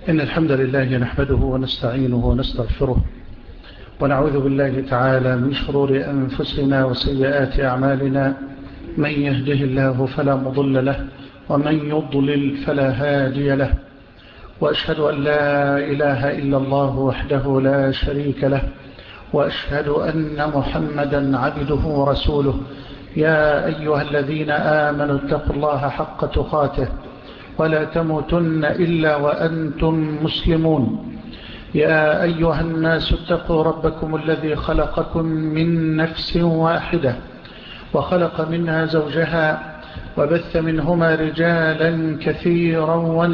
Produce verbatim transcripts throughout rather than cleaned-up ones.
إن الحمد لله نحمده ونستعينه ونستغفره ونعوذ بالله تعالى من شرور أنفسنا وسيئات أعمالنا. من يهده الله فلا مضل له ومن يضلل فلا هادي له، وأشهد أن لا إله إلا الله وحده لا شريك له، وأشهد أن محمدا عبده ورسوله. يا أيها الذين آمنوا اتقوا الله حق تقاته ولا تموتن إلا وأنتم مسلمون. يا أيها الناس اتقوا ربكم الذي خلقكم من نفس واحدة وخلق منها زوجها وبث منهما رجالا كثيرا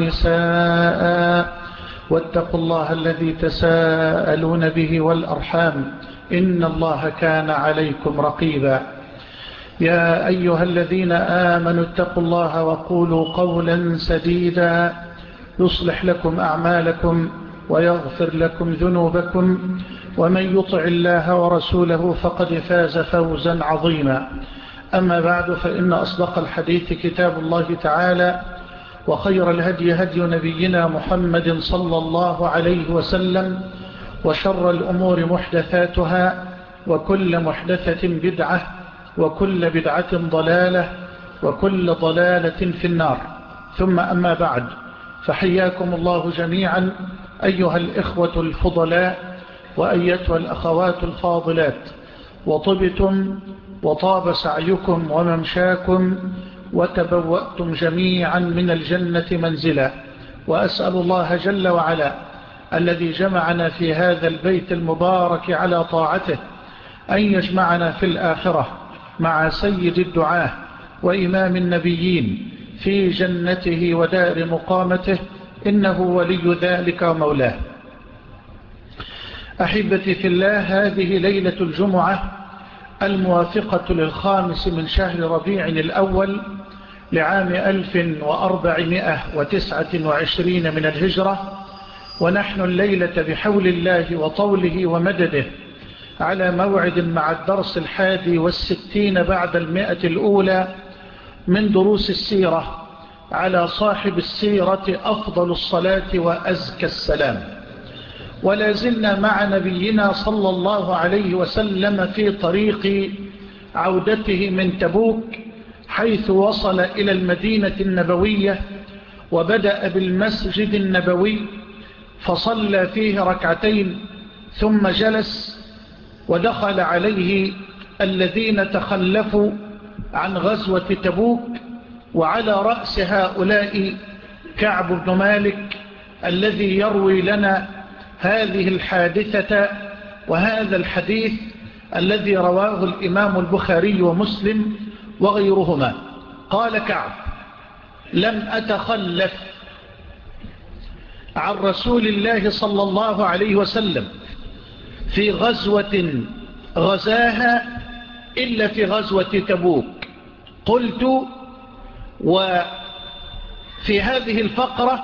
ونساء، واتقوا الله الذي تساءلون به والأرحام إن الله كان عليكم رقيبا. يا أيها الذين آمنوا اتقوا الله وقولوا قولا سديدا يصلح لكم أعمالكم ويغفر لكم ذنوبكم، ومن يطع الله ورسوله فقد فاز فوزا عظيما. أما بعد، فإن أصدق الحديث كتاب الله تعالى، وخير الهدي هدي نبينا محمد صلى الله عليه وسلم، وشر الأمور محدثاتها، وكل محدثة بدعة، وكل بدعة ضلالة، وكل ضلالة في النار. ثم أما بعد، فحياكم الله جميعا أيها الإخوة الفضلاء وأيتها الأخوات الفاضلات، وطبتم وطاب سعيكم وممشاكم وتبوأتم جميعا من الجنة منزلا. وأسأل الله جل وعلا الذي جمعنا في هذا البيت المبارك على طاعته أن يجمعنا في الآخرة مع سيد الدعاة وإمام النبيين في جنته ودار مقامته، إنه ولي ذلك ومولاه. أحبتي في الله، هذه ليلة الجمعة الموافقة للخامس من شهر ربيع الأول لعام ألف وأربعمائة وتسعة وعشرين من الهجرة، ونحن الليلة بحول الله وطوله ومدده على موعد مع الدرس الحادي والستين بعد المئة الأولى من دروس السيرة على صاحب السيرة أفضل الصلاة وأزكى السلام. ولا زلنا مع نبينا صلى الله عليه وسلم في طريق عودته من تبوك، حيث وصل إلى المدينة النبوية وبدأ بالمسجد النبوي فصلى فيه ركعتين، ثم جلس ودخل عليه الذين تخلفوا عن غزوة تبوك، وعلى رأس هؤلاء كعب بن مالك الذي يروي لنا هذه الحادثة وهذا الحديث الذي رواه الإمام البخاري ومسلم وغيرهما. قال كعب: لم أتخلف عن رسول الله صلى الله عليه وسلم في غزوة غزاها إلا في غزوة تبوك. قلت: وفي هذه الفقرة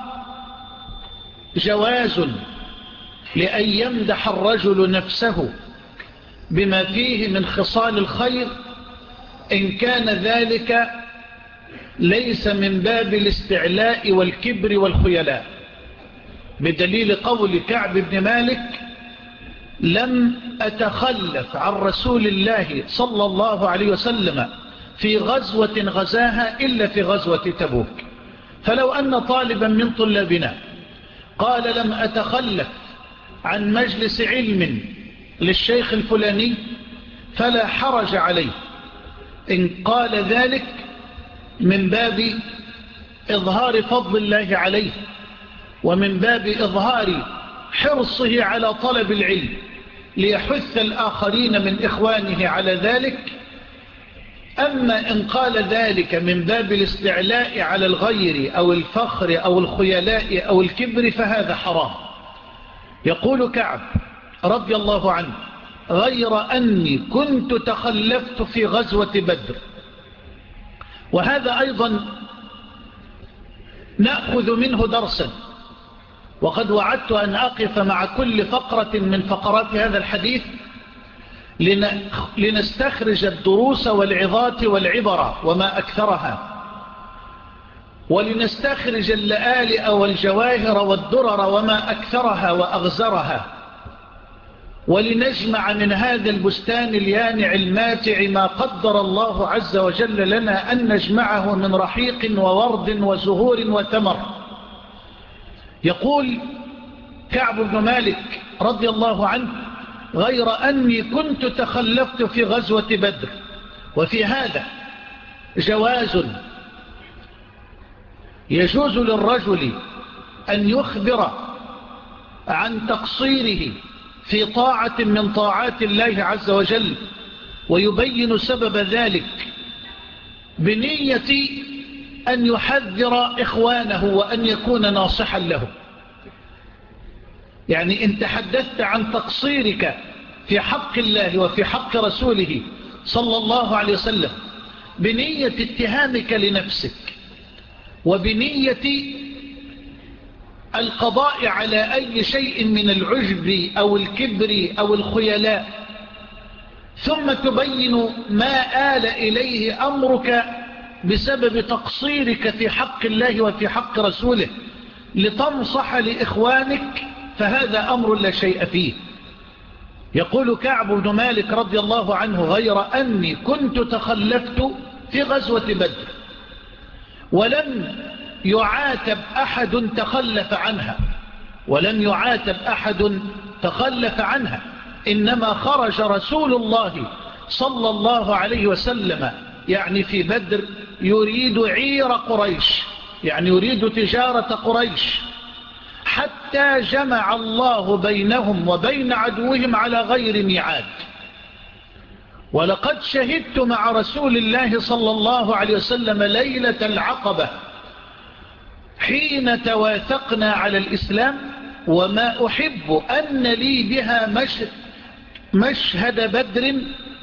جواز لأن يمدح الرجل نفسه بما فيه من خصال الخير إن كان ذلك ليس من باب الاستعلاء والكبر والخيلاء، بدليل قول كعب بن مالك: لم أتخلف عن رسول الله صلى الله عليه وسلم في غزوة غزاها إلا في غزوة تبوك. فلو أن طالبا من طلابنا قال: لم أتخلف عن مجلس علم للشيخ الفلاني، فلا حرج عليه إن قال ذلك من باب إظهار فضل الله عليه، ومن باب إظهار حرصه على طلب العلم ليحث الآخرين من إخوانه على ذلك. أما إن قال ذلك من باب الاستعلاء على الغير أو الفخر أو الخيلاء أو الكبر فهذا حرام. يقول كعب رضي الله عنه: غير أني كنت تخلفت في غزوة بدر. وهذا أيضا نأخذ منه درسا، وقد وعدت أن أقف مع كل فقرة من فقرات هذا الحديث لنستخرج الدروس والعظات والعبر وما أكثرها. ولنستخرج اللآلئ والجواهر والدرر وما أكثرها وأغزرها، ولنجمع من هذا البستان اليانع الماتع ما قدر الله عز وجل لنا أن نجمعه من رحيق وورد وزهور وثمر. يقول كعب بن مالك رضي الله عنه: غير أني كنت تخلفت في غزوة بدر. وفي هذا جواز، يجوز للرجل أن يخبر عن تقصيره في طاعة من طاعات الله عز وجل ويبين سبب ذلك بنية أن يحذر إخوانه وأن يكون ناصحا له. يعني إن تحدثت عن تقصيرك في حق الله وفي حق رسوله صلى الله عليه وسلم بنية اتهامك لنفسك وبنية القضاء على أي شيء من العجب أو الكبر أو الخيلاء، ثم تبين ما آل إليه أمرك بسبب تقصيرك في حق الله وفي حق رسوله لتنصح لإخوانك، فهذا أمر لا شيء فيه. يقول كعب بن مالك رضي الله عنه: غير أني كنت تخلفت في غزوة بدر، ولم يعاتب أحد تخلف عنها، ولم يعاتب أحد تخلف عنها، إنما خرج رسول الله صلى الله عليه وسلم يعني في بدر يريد عير قريش، يعني يريد تجارة قريش، حتى جمع الله بينهم وبين عدوهم على غير ميعاد. ولقد شهدت مع رسول الله صلى الله عليه وسلم ليلة العقبة حين تواثقنا على الإسلام، وما أحب أن لي بها مشهد, مشهد بدر،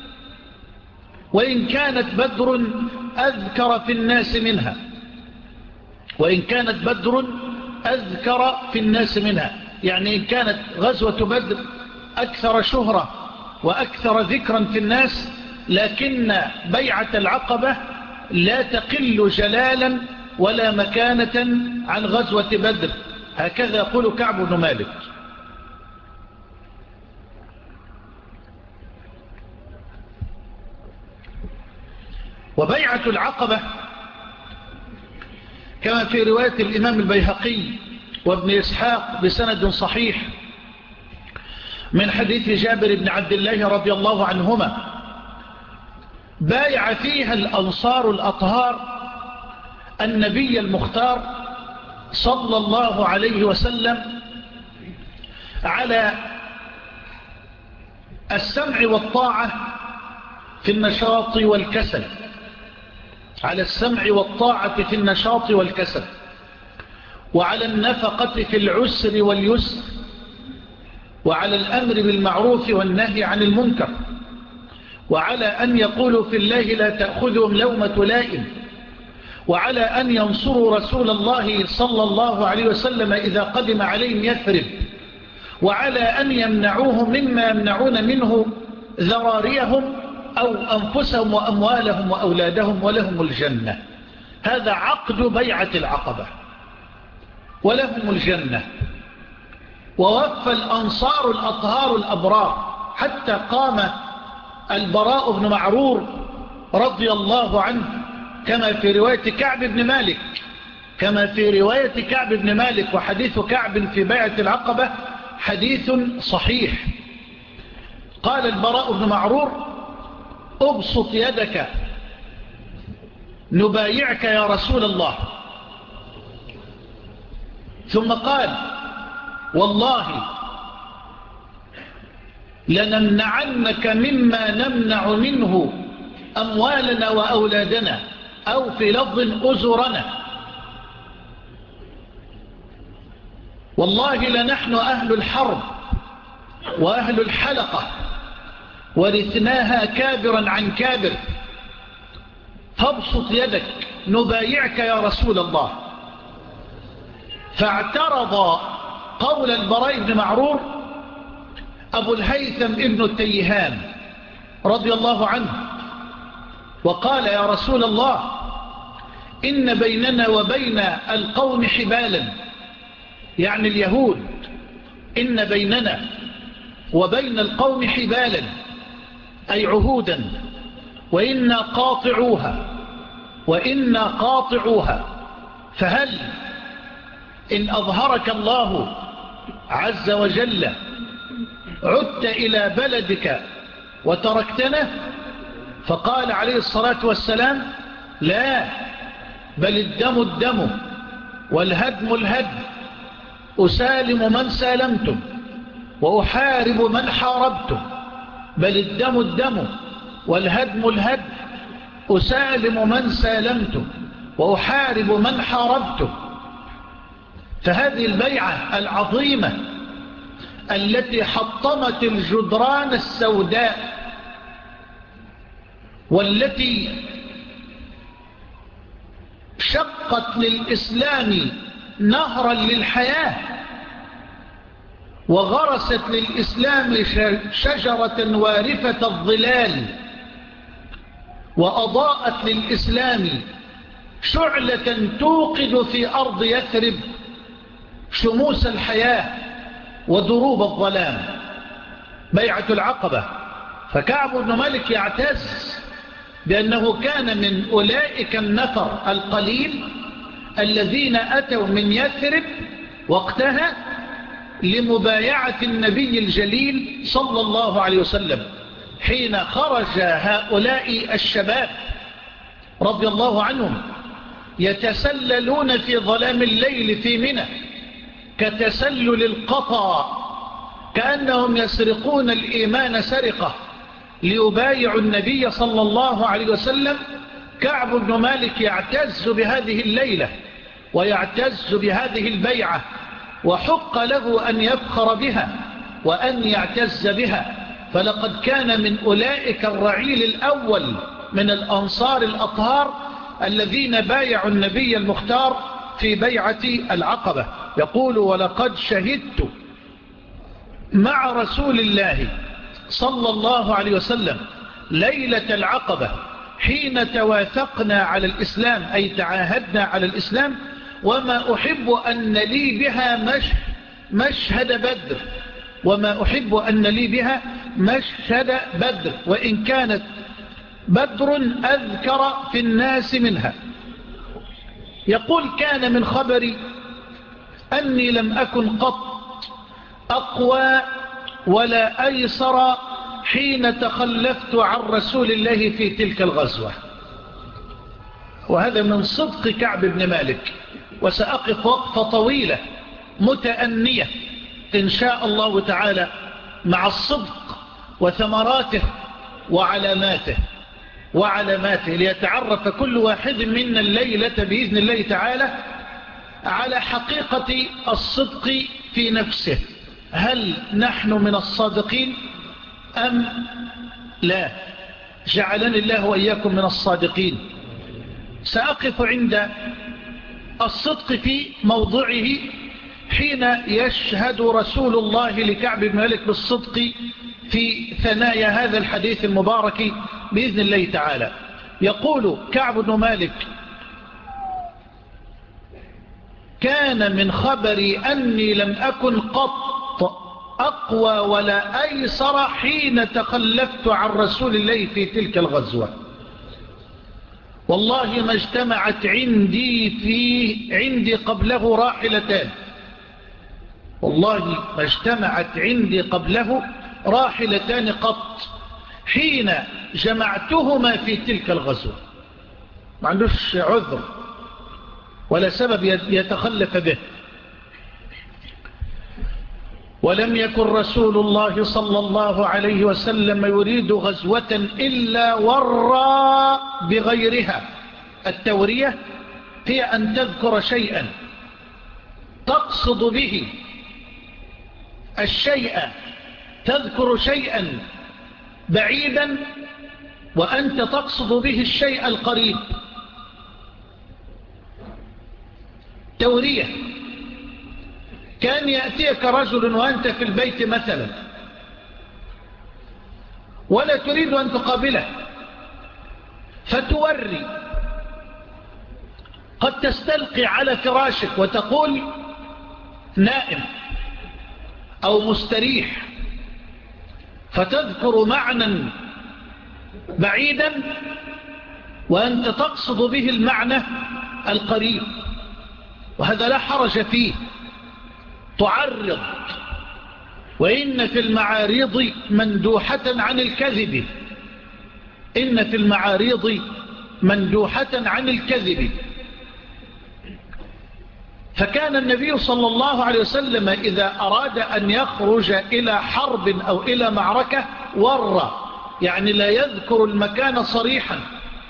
وإن كانت بدر أذكر في الناس منها وإن كانت بدر أذكر في الناس منها يعني إن كانت غزوة بدر أكثر شهرة وأكثر ذكرا في الناس، لكن بيعة العقبة لا تقل جلالا ولا مكانة عن غزوة بدر. هكذا يقول كعب بن مالك. وبيعة العقبة كما في رواية الإمام البيهقي وابن إسحاق بسند صحيح من حديث جابر بن عبد الله رضي الله عنهما: بايع فيها الأنصار الأطهار النبي المختار صلى الله عليه وسلم على السمع والطاعة في النشاط والكسل على السمع والطاعة في النشاط والكسل، وعلى النفقة في العسر واليسر، وعلى الأمر بالمعروف والنهي عن المنكر، وعلى أن يقولوا في الله لا تأخذهم لومة لائم، وعلى أن ينصروا رسول الله صلى الله عليه وسلم إذا قدم عليهم يثرب، وعلى أن يمنعوه مما يمنعون منه ذراريهم أو أنفسهم وأموالهم وأولادهم، ولهم الجنة. هذا عقد بيعة العقبة، ولهم الجنة. ووفى الأنصار الأطهار الأبرار حتى قام البراء بن معرور رضي الله عنه كما في رواية كعب بن مالك كما في رواية كعب بن مالك وحديث كعب في بيعة العقبة حديث صحيح. قال البراء بن معرور: أبسط يدك نبايعك يا رسول الله. ثم قال: والله لنمنعنك مما نمنع منه أموالنا وأولادنا، أو في لفظ أزرنا. والله لنحن أهل الحرب وأهل الحلقة، ورثناها كابرا عن كابر، فابسط يدك نبايعك يا رسول الله. فاعترض قول البراء بن معرور أبو الهيثم ابن التيهان رضي الله عنه، وقال: يا رسول الله، إن بيننا وبين القوم حبالا، يعني اليهود، إن بيننا وبين القوم حبالا أي عهودا، وإنا قاطعوها وإنا قاطعوها، فهل إن أظهرك الله عز وجل عدت إلى بلدك وتركتنا؟ فقال عليه الصلاة والسلام لا، بل الدم الدم والهدم الهدم، أسالم من سالمتم وأحارب من حاربتم، بل الدم الدم والهدم الهدم، أسالم من سالمتم وأحارب من حاربتم. فهذه البيعة العظيمة التي حطمت الجدران السوداء، والتي شقت للإسلام نهرا للحياة، وغرست للإسلام شجرة وارفة الظلال، وأضاءت للإسلام شعلة توقد في أرض يثرب شموس الحياة ودروب الظلام، بيعة العقبة. فكعب بن مالك يعتز بأنه كان من أولئك النفر القليل الذين أتوا من يثرب وقتها لمبايعة النبي الجليل صلى الله عليه وسلم، حين خرج هؤلاء الشباب رضي الله عنهم يتسللون في ظلام الليل في منى كتسلل القطا، كأنهم يسرقون الإيمان سرقة ليبايعوا النبي صلى الله عليه وسلم. كعب بن مالك يعتز بهذه الليلة ويعتز بهذه البيعة، وحق له أن يفخر بها وأن يعتز بها، فلقد كان من أولئك الرعيل الأول من الأنصار الأطهار الذين بايعوا النبي المختار في بيعة العقبة. يقول ولقد شهدت مع رسول الله صلى الله عليه وسلم ليلة العقبة حين تواثقنا على الإسلام، أي تعاهدنا على الإسلام، وما أحب أن لي بها مش مشهد بدر وما أحب أن لي بها مشهد بدر وإن كانت بدر أذكر في الناس منها. يقول كان من خبري أني لم أكن قط أقوى ولا أيسر حين تخلفت عن رسول الله في تلك الغزوة. وهذا من صدق كعب بن مالك. وسأقف وقفة طويلة متأنية إن شاء الله تعالى مع الصدق وثمراته وعلاماته وعلاماته ليتعرف كل واحد منا الليلة بإذن الله تعالى على حقيقة الصدق في نفسه. هل نحن من الصادقين أم لا؟ جعلني الله وإياكم من الصادقين. سأقف عند الصدق في موضوعه حين يشهد رسول الله لكعب بن مالك بالصدق في ثنايا هذا الحديث المبارك بإذن الله تعالى. يقول كعب بن مالك كان من خبري أني لم أكن قط أقوى ولا أيسر حين تخلفت عن رسول الله في تلك الغزوة. والله ما اجتمعت عندي في عندي قبله راحلتان والله ما اجتمعت عندي قبله راحلتان قط حين جمعتهما في تلك الغزوة. ما عندوش عذر ولا سبب يتخلف به. ولم يكن رسول الله صلى الله عليه وسلم يريد غزوة إلا ورى بغيرها. التورية هي أن تذكر شيئا تقصد به الشيء، تذكر شيئا بعيدا وأنت تقصد به الشيء القريب. تورية. كان يأتيك رجل وأنت في البيت مثلا ولا تريد أن تقابله، فتوري قد تستلقي على فراشك وتقول نائم أو مستريح، فتذكر معنى بعيدا وأنت تقصد به المعنى القريب، وهذا لا حرج فيه. تعرض، وإن في المعارض مندوحة عن الكذب، إن في المعارض مندوحة عن الكذب. فكان النبي صلى الله عليه وسلم إذا أراد أن يخرج إلى حرب أو إلى معركة ور، يعني لا يذكر المكان صريحا،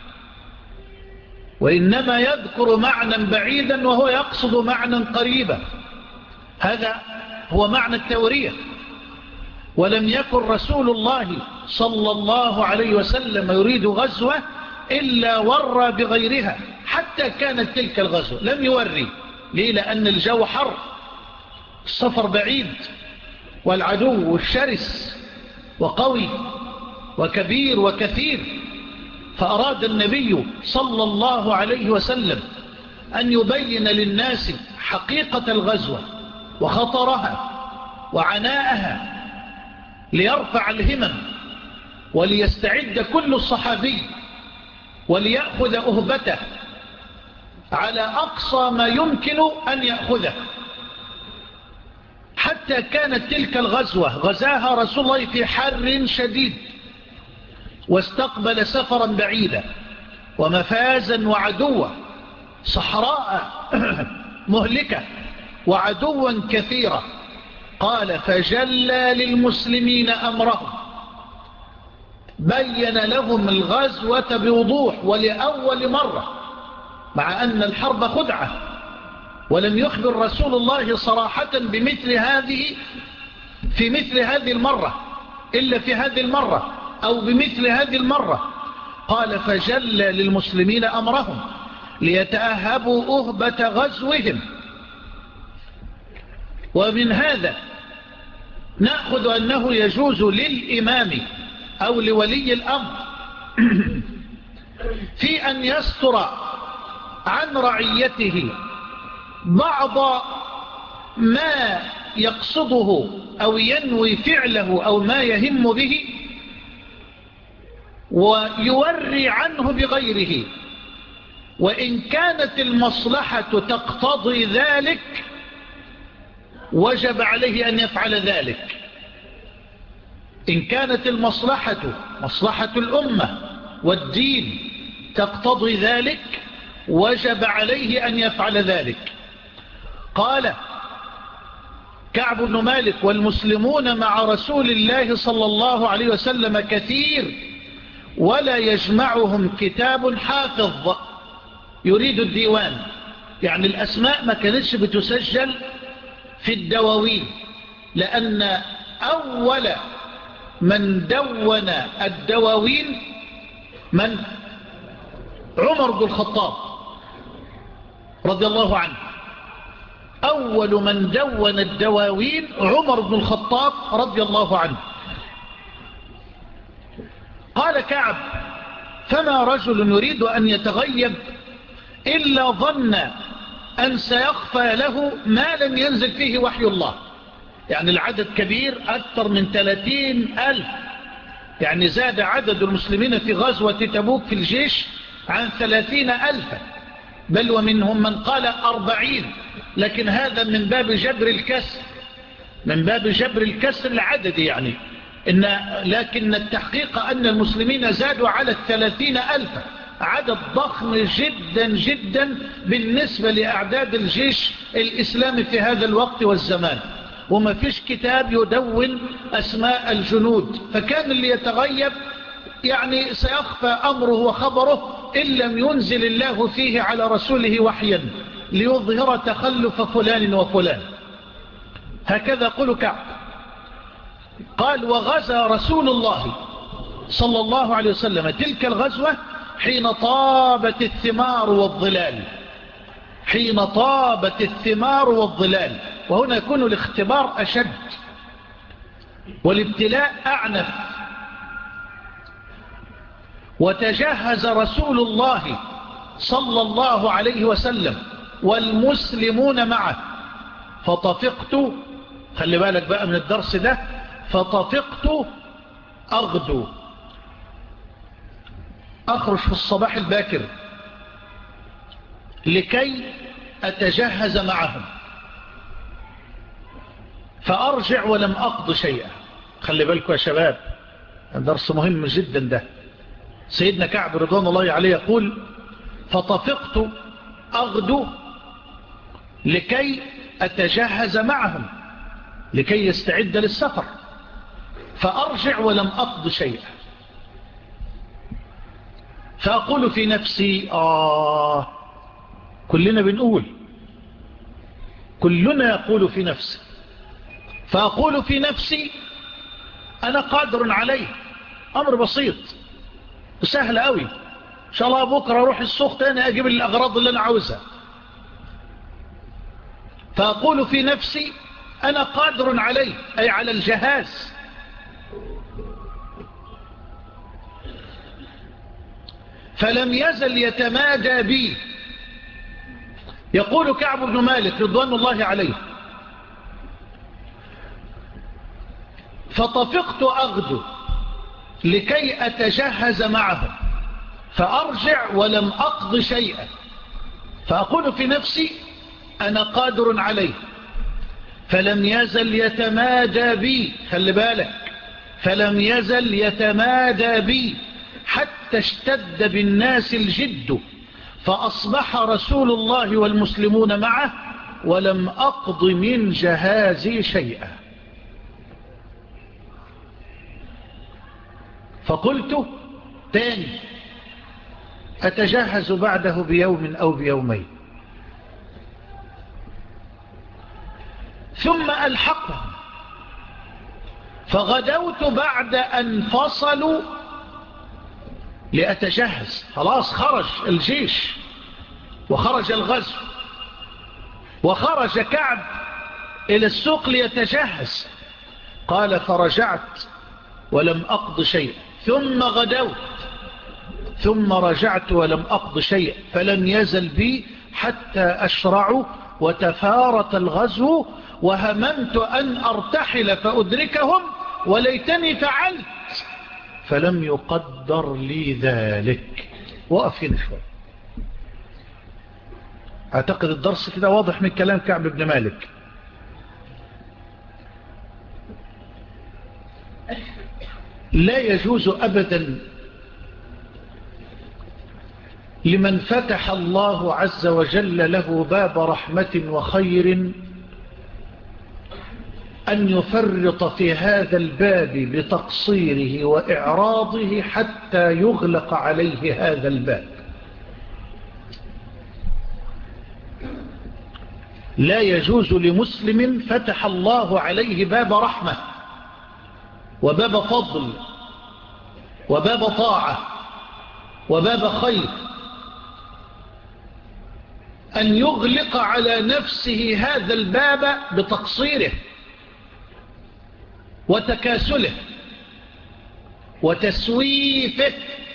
وإنما يذكر معنى بعيدا وهو يقصد معنى قريبا. هذا هو معنى التورية. ولم يكن رسول الله صلى الله عليه وسلم يريد غزوة إلا ورى بغيرها، حتى كانت تلك الغزوة لم يوري. ليه؟ لأن الجو حر، السفر بعيد، والعدو الشرس وقوي وكبير وكثير. فأراد النبي صلى الله عليه وسلم أن يبين للناس حقيقة الغزوة وخطرها وعناءها، ليرفع الهمم، وليستعد كل الصحابي وليأخذ أهبته على أقصى ما يمكن أن يأخذه. حتى كانت تلك الغزوة غزاها رسول الله في حر شديد، واستقبل سفرا بعيدا ومفازا وعدوا، صحراء مهلكة وعدوا كثيرة. قال فجلى للمسلمين أمرهم، بين لهم الغزوة بوضوح ولأول مرة، مع أن الحرب خدعة، ولم يخبر رسول الله صراحة بمثل هذه في مثل هذه المرة إلا في هذه المرة أو بمثل هذه المرة. قال فجلى للمسلمين أمرهم ليتأهبوا أهبة غزوهم. ومن هذا نأخذ أنه يجوز للإمام أو لولي الأمر في أن يستر عن رعيته بعض ما يقصده أو ينوي فعله أو ما يهم به، ويوري عنه بغيره، وإن كانت المصلحة تقتضي ذلك وجب عليه أن يفعل ذلك. إن كانت المصلحة مصلحة الأمة والدين تقتضي ذلك وجب عليه أن يفعل ذلك. قال كعب بن مالك والمسلمون مع رسول الله صلى الله عليه وسلم كثير ولا يجمعهم كتاب حافظ، يريد الديوان، يعني الأسماء ما كانتش بتسجل في الدواوين، لأن أول من دون الدواوين من؟ عمر بن الخطاب رضي الله عنه. أول من دون الدواوين عمر بن الخطاب رضي الله عنه. قال كعب فما رجل يريد أن يتغيب إلا ظن أن سيخفى له ما لم ينزل فيه وحي الله. يعني العدد كبير، أكثر من ثلاثين ألف، يعني زاد عدد المسلمين في غزوة تبوك في الجيش عن ثلاثين ألفا، بل ومنهم من قال أربعين، لكن هذا من باب جبر الكسر، من باب جبر الكسر العدد يعني إن، لكن التحقيق أن المسلمين زادوا على الثلاثين ألفا، عدد ضخم جدا جدا بالنسبة لأعداد الجيش الإسلامي في هذا الوقت والزمان، وما فيش كتاب يدون أسماء الجنود. فكان اللي يتغيب يعني سيخفى أمره وخبره إن لم ينزل الله فيه على رسوله وحيا ليظهر تخلف فلان وفلان. هكذا قل كعب. قال وغزا رسول الله صلى الله عليه وسلم تلك الغزوة حين طابت الثمار والظلال، حين طابت الثمار والظلال. وهنا يكون الاختبار أشد والابتلاء أعنف. وتجهز رسول الله صلى الله عليه وسلم والمسلمون معه، فطفقت، خلي بالك بقى من الدرس ده، فطفقت أغدو، أخرج في الصباح الباكر لكي أتجهز معهم، فأرجع ولم أقض شيئا. خلي بالكم يا شباب، درس مهم جدا ده. سيدنا كعب رضوان الله عليه يقول: فطفقت أغدو لكي أتجهز معهم، لكي يستعد للسفر، فأرجع ولم أقض شيئا. فأقول في نفسي، آه كلنا بنقول، كلنا يقول في نفسه، فأقول في نفسي أنا قادر عليه، أمر بسيط وسهل قوي، إن شاء الله بكرة أروح السوق تاني أجيب الأغراض اللي أنا عاوزها. فأقول في نفسي أنا قادر عليه، أي على الجهاز. فلم يزل يتمادى بي. يقول كعب بن مالك رضوان الله عليه: فطفقت أغدو لكي أتجهز معهم، فأرجع ولم أقض شيئا، فأقول في نفسي أنا قادر عليه. فلم يزل يتمادى بي، خلي بالك، فلم يزل يتمادى بي حتى اشتد بالناس الجد، فأصبح رسول الله والمسلمون معه ولم أقض من جهازي شيئا. فقلت تاني أتجهز بعده بيوم أو بيومين، ثم ألحقهم. فغدوت بعد أن فصلوا لأتجهز، خلاص خرج الجيش وخرج الغزو، وخرج كعب إلى السوق ليتجهز. قال: فرجعت ولم أقض شيء، ثم غدوت، ثم رجعت ولم أقض شيء، فلم يزل بي حتى أشرعوا وتفارت الغزو، وهممت أن أرتحل فأدركهم وليتني فعلت، فلم يقدر لي ذلك. وقف هنا شوي. أعتقد الدرس كده واضح من كلام كعب بن مالك. لا يجوز أبدا لمن فتح الله عز وجل له باب رحمة وخير أن يفرط في هذا الباب بتقصيره وإعراضه حتى يغلق عليه هذا الباب. لا يجوز لمسلم فتح الله عليه باب رحمة وباب فضل وباب طاعة وباب خير أن يغلق على نفسه هذا الباب بتقصيره وتكاسله وتسويفه.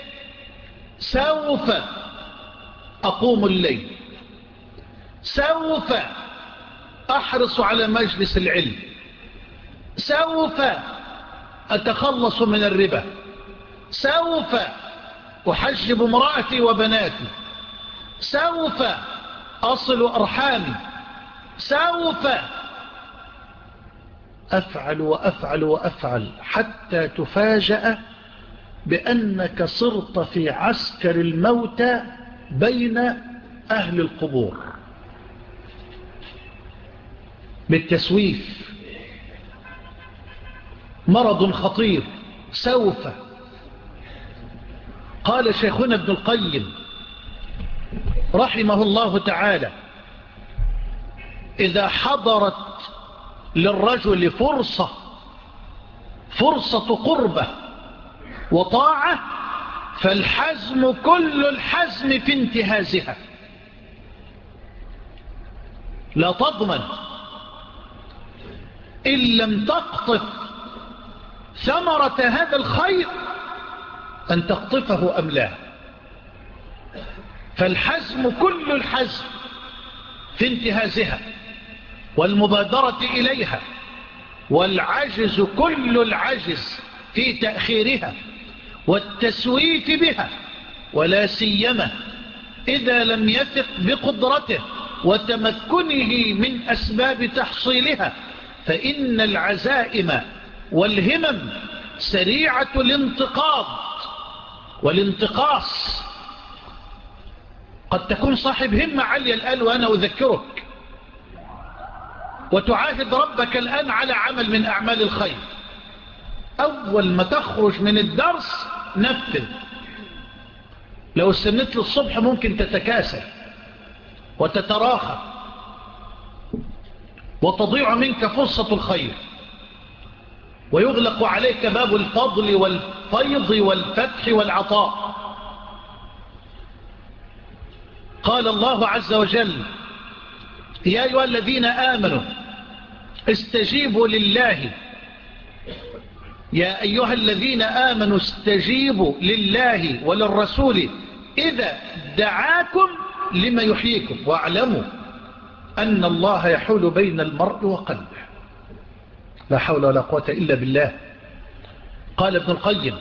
سوف أقوم الليل، سوف أحرص على مجلس العلم، سوف أتخلص من الربا، سوف أحجب امرأتي وبناتي، سوف أصل أرحامي، سوف أفعل وأفعل وأفعل، حتى تفاجأ بأنك صرت في عسكر الموتى بين أهل القبور بالتسويف. مرض خطير. سوف. قال شيخنا ابن القيم رحمه الله تعالى: إذا حضرت للرجل فرصة فرصة قربة وطاعة فالحزم كل الحزم في انتهازها. لا تضمن إن لم تقطف ثمرة هذا الخير أن تقطفه أم لا. فالحزم كل الحزم في انتهازها والمبادرة إليها، والعجز كل العجز في تأخيرها والتسويف بها، ولا سيما إذا لم يثق بقدرته وتمكنه من أسباب تحصيلها، فإن العزائم والهمم سريعة الانتقاض والانتقاص. قد تكون صاحب همة عالية الآن وأنا أذكرك، وتعاهد ربك الآن على عمل من أعمال الخير، أول ما تخرج من الدرس نفذ. لو استنت للصبح ممكن تتكاسل وتتراخى وتضيع منك فرصة الخير، ويغلق عليك باب الفضل والفيض والفتح والعطاء. قال الله عز وجل: يا أيها الذين آمنوا استجيبوا لله يا أيها الذين آمنوا استجيبوا لله وللرسول إذا دعاكم لما يحييكم واعلموا أن الله يحول بين المرء وقلبه. لا حول ولا قوة إلا بالله. قال ابن القيم: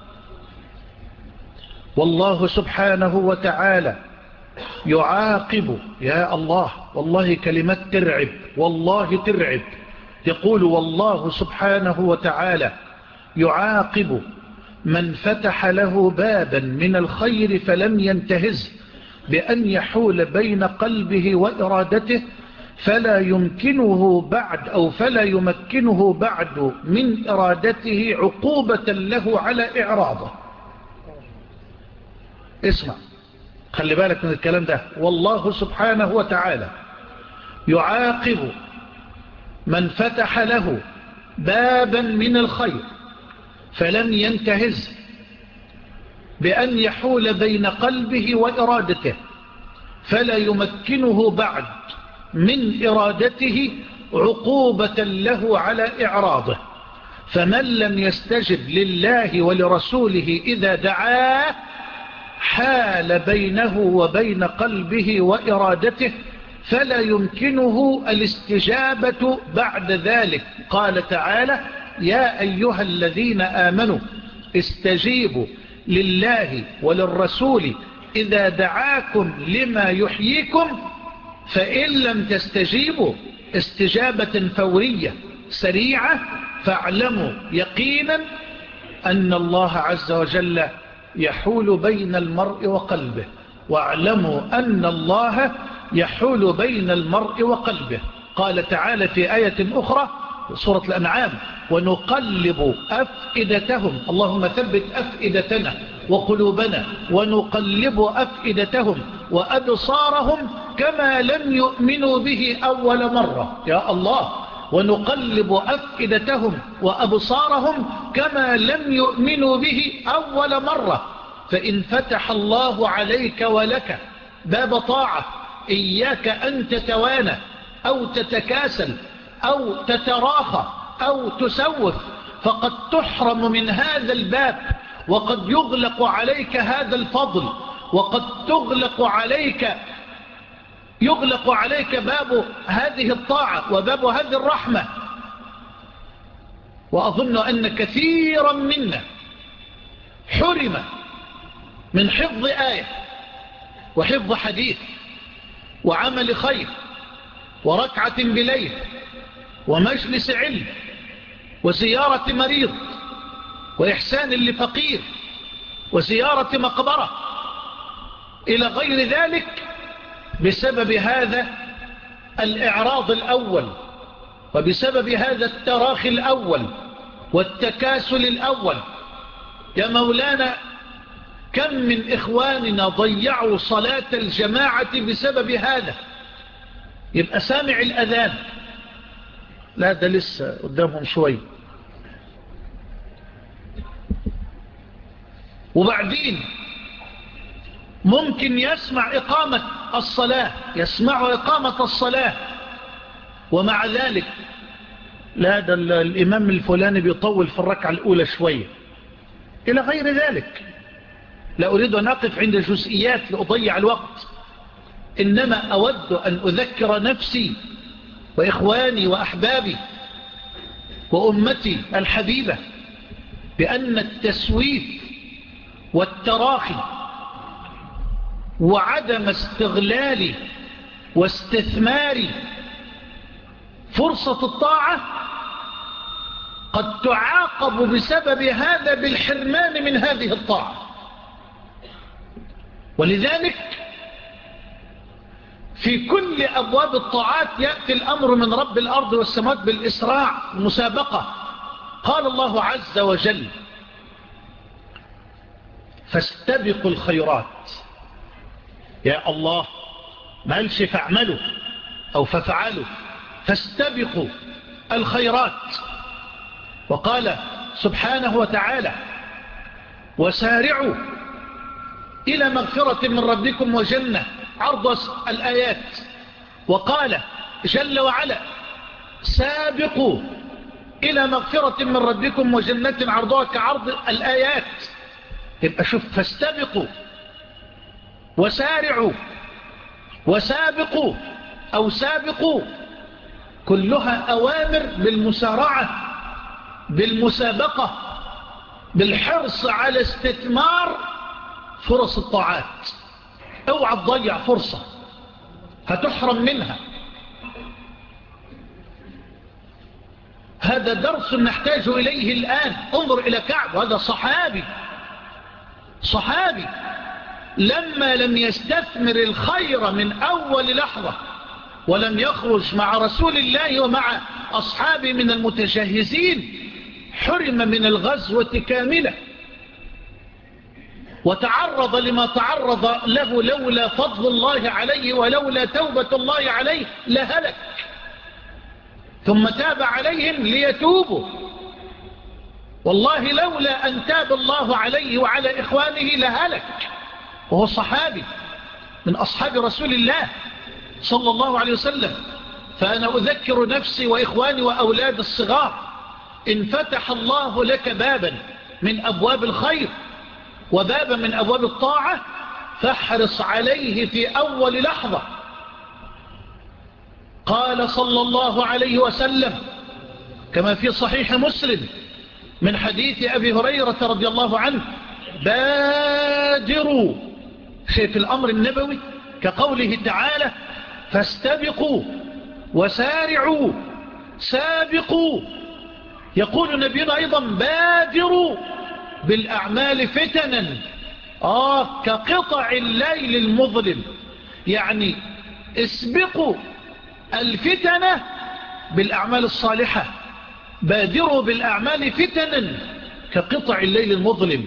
والله سبحانه وتعالى يعاقب، يا الله، والله كلمة ترعب، والله ترعب. يقول: والله سبحانه وتعالى يعاقب من فتح له بابا من الخير فلم ينتهز بأن يحول بين قلبه وإرادته فلا يمكنه بعد أو فلا يمكنه بعد من إرادته عقوبة له على إعراضه. اسمع، خلي بالك من الكلام ده. والله سبحانه وتعالى يعاقب من فتح له بابا من الخير فلم ينتهز بأن يحول بين قلبه وإرادته فلا يمكنه بعد من إرادته عقوبة له على إعراضه. فمن لم يستجب لله ولرسوله إذا دعاه حال بينه وبين قلبه وإرادته فلا يمكنه الاستجابة بعد ذلك. قال تعالى: يا أيها الذين آمنوا استجيبوا لله وللرسول إذا دعاكم لما يحييكم، فإن لم تستجيبوا استجابة فورية سريعة فاعلموا يقينا أن الله عز وجل يحول بين المرء وقلبه، واعلموا أن الله يحول بين المرء وقلبه. قال تعالى في آية أخرى سورة الأنعام: ونقلب أفئدتهم، اللهم ثبت أفئدتنا وقلوبنا، ونقلب أفئدتهم وأبصارهم كما لم يؤمنوا به أول مرة. يا الله، ونقلب أفئدتهم وأبصارهم كما لم يؤمنوا به أول مرة. فإن فتح الله عليك ولك باب طاعة إياك أن تتوانى أو تتكاسل أو تتراخى أو تسوف، فقد تحرم من هذا الباب، وقد يغلق عليك هذا الفضل، وقد تغلق عليك يغلق عليك باب هذه الطاعة وباب هذه الرحمة. وأظن أن كثيرا منا حرم من حفظ آية وحفظ حديث وعمل خير وركعة بليل ومجلس علم وزيارة مريض وإحسان لفقير وزيارة مقبرة إلى غير ذلك بسبب هذا الإعراض الأول، وبسبب هذا التراخي الأول والتكاسل الأول. يا مولانا، كم من إخواننا ضيعوا صلاة الجماعة بسبب هذا. يبقى سامع الأذان، لا ده لسه قدامهم شوي، وبعدين ممكن يسمع إقامة الصلاة يسمع إقامة الصلاة ومع ذلك لا ده الإمام الفلاني بيطول في الركعة الأولى شوية إلى غير ذلك. لا أريد أن أقف عند جزئيات لأضيع الوقت، إنما أود أن أذكر نفسي وإخواني وأحبابي وأمتي الحبيبة بأن التسويف والتراخي وعدم استغلال واستثمار فرصة الطاعة قد تعاقب بسبب هذا بالحرمان من هذه الطاعة. ولذلك في كل أبواب الطاعات يأتي الأمر من رب الأرض والسماوات بالإسراع مسابقة. قال الله عز وجل فاستبقوا الخيرات. يا الله ما قالش فاعملوا أو ففعلوا، فاستبقوا الخيرات. وقال سبحانه وتعالى وسارعوا إلى مغفرة من ربكم وجنة عرض الآيات. وقال جل وعلا سابقوا إلى مغفرة من ربكم وجنة عرضها كعرض الآيات. يبقى شوف فاستبقوا وسارعوا وسابقوا أو سابقوا كلها أوامر بالمسارعة بالمسابقة بالحرص على استثمار فرص الطاعات. اوعى تضيع فرصة هتحرم منها. هذا درس نحتاج إليه الآن. انظر إلى كعب، هذا صحابي صحابي لما لم يستثمر الخير من أول لحظة ولم يخرج مع رسول الله ومع أصحابه من المتجهزين حرم من الغزوة كاملة، وتعرض لما تعرض له لولا فضل الله عليه ولولا توبة الله عليه لهلك. ثم تاب عليهم ليتوبوا، والله لولا أن تاب الله عليه وعلى إخوانه لهلك، وهو صحابي من أصحاب رسول الله صلى الله عليه وسلم. فأنا أذكر نفسي وإخواني وأولاد الصغار، إن فتح الله لك بابا من أبواب الخير وبابا من أبواب الطاعة فاحرص عليه في أول لحظة. قال صلى الله عليه وسلم كما في صحيح مسلم من حديث أبي هريرة رضي الله عنه بادروا، شيء في الأمر النبوي كقوله تعالى فاستبقوا وسارعوا سابقوا. يقول نبينا أيضا بادروا بالأعمال فتنا آه كقطع الليل المظلم، يعني اسبقوا الفتنة بالأعمال الصالحة. بادروا بالأعمال فتنا كقطع الليل المظلم.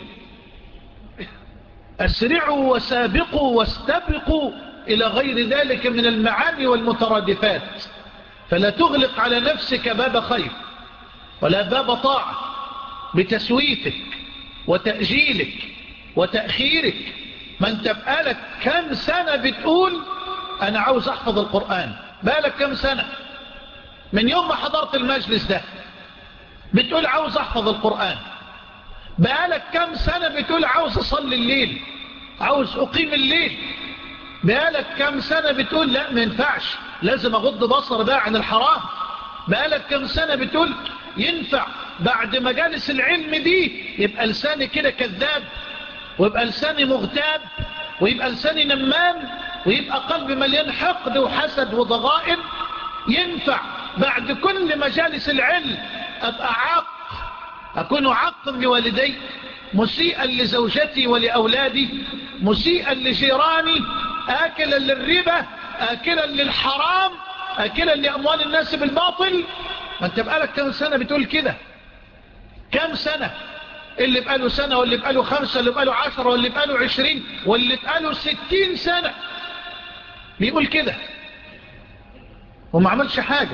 أسرعوا وسابقوا واستبقوا إلى غير ذلك من المعاني والمترادفات. فلا تغلق على نفسك باب خير ولا باب طاعة بتسويفك وتأجيلك وتأخيرك. ما انت بقالك كم سنة بتقول أنا عاوز أحفظ القرآن، بقالك كم سنة من يوم ما حضرت المجلس ده بتقول عاوز أحفظ القرآن، بقالك كم سنة بتقول عاوز أصلي الليل، عاوز أقيم الليل، بقالك كم سنة بتقول لا ما ينفعش لازم أغض بصر بقى عن الحرام، بقالك كم سنة بتقول ينفع بعد مجالس العلم دي يبقى لساني كده كذاب ويبقى لساني مغتاب ويبقى لساني نمام ويبقى قلبي مليان حقد وحسد وضغائن، ينفع بعد كل مجالس العلم أبقى عاق أكون عاقا لوالدي، مسيئا لزوجتي ولأولادي، مسيئا لجيراني، آكلا للربا، آكلا للحرام، آكلا لأموال الناس بالباطل. ما انت بقالك كم سنة بتقول كده؟ كم سنة؟ اللي بقاله سنة واللي بقاله خمسة واللي بقاله عشرة واللي بقاله عشرين واللي بقاله ستين سنة بيقول كده وما عملش حاجة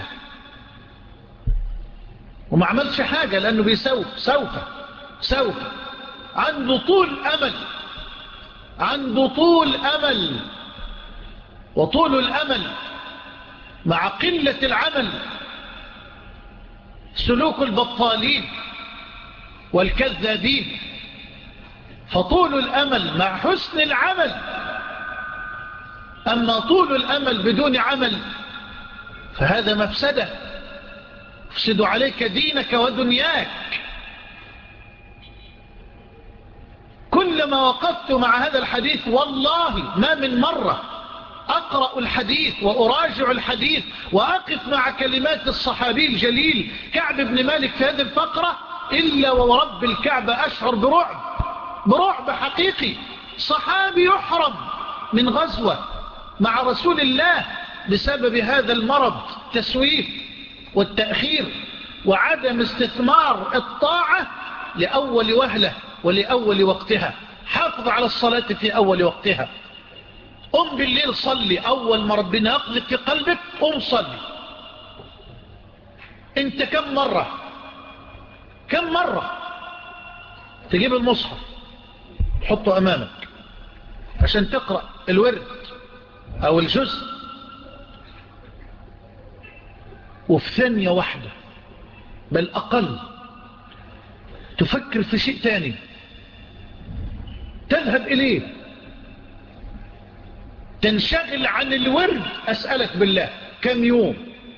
وما عملش حاجة لأنه بيسوف سوف سوف عنده طول أمل عنده طول أمل وطول الأمل مع قلة العمل سلوك البطالين والكذابين. فطول الأمل مع حسن العمل. أما طول الأمل بدون عمل فهذا مفسدة، يفسد عليك دينك ودنياك. كلما وقفت مع هذا الحديث والله ما من مرة أقرأ الحديث وأراجع الحديث وأقف مع كلمات الصحابي الجليل كعب بن مالك في هذه الفقرة إلا ورب الكعبة أشعر برعب، برعب حقيقي. صحابي يحرم من غزوة مع رسول الله بسبب هذا المرض، تسويف والتأخير وعدم استثمار الطاعة لأول وهلة ولأول وقتها. حافظ على الصلاة في أول وقتها. قم بالليل صلي، أول ما ربنا يقذف في قلبك قم صلي. انت كم مرة كم مرة تجيب المصحف تحطه أمامك عشان تقرأ الورد أو الجزء، وفي ثانية واحدة بل أقل تفكر في شيء تاني تذهب إليه، تنشغل عن الورد. أسألك بالله كم يوم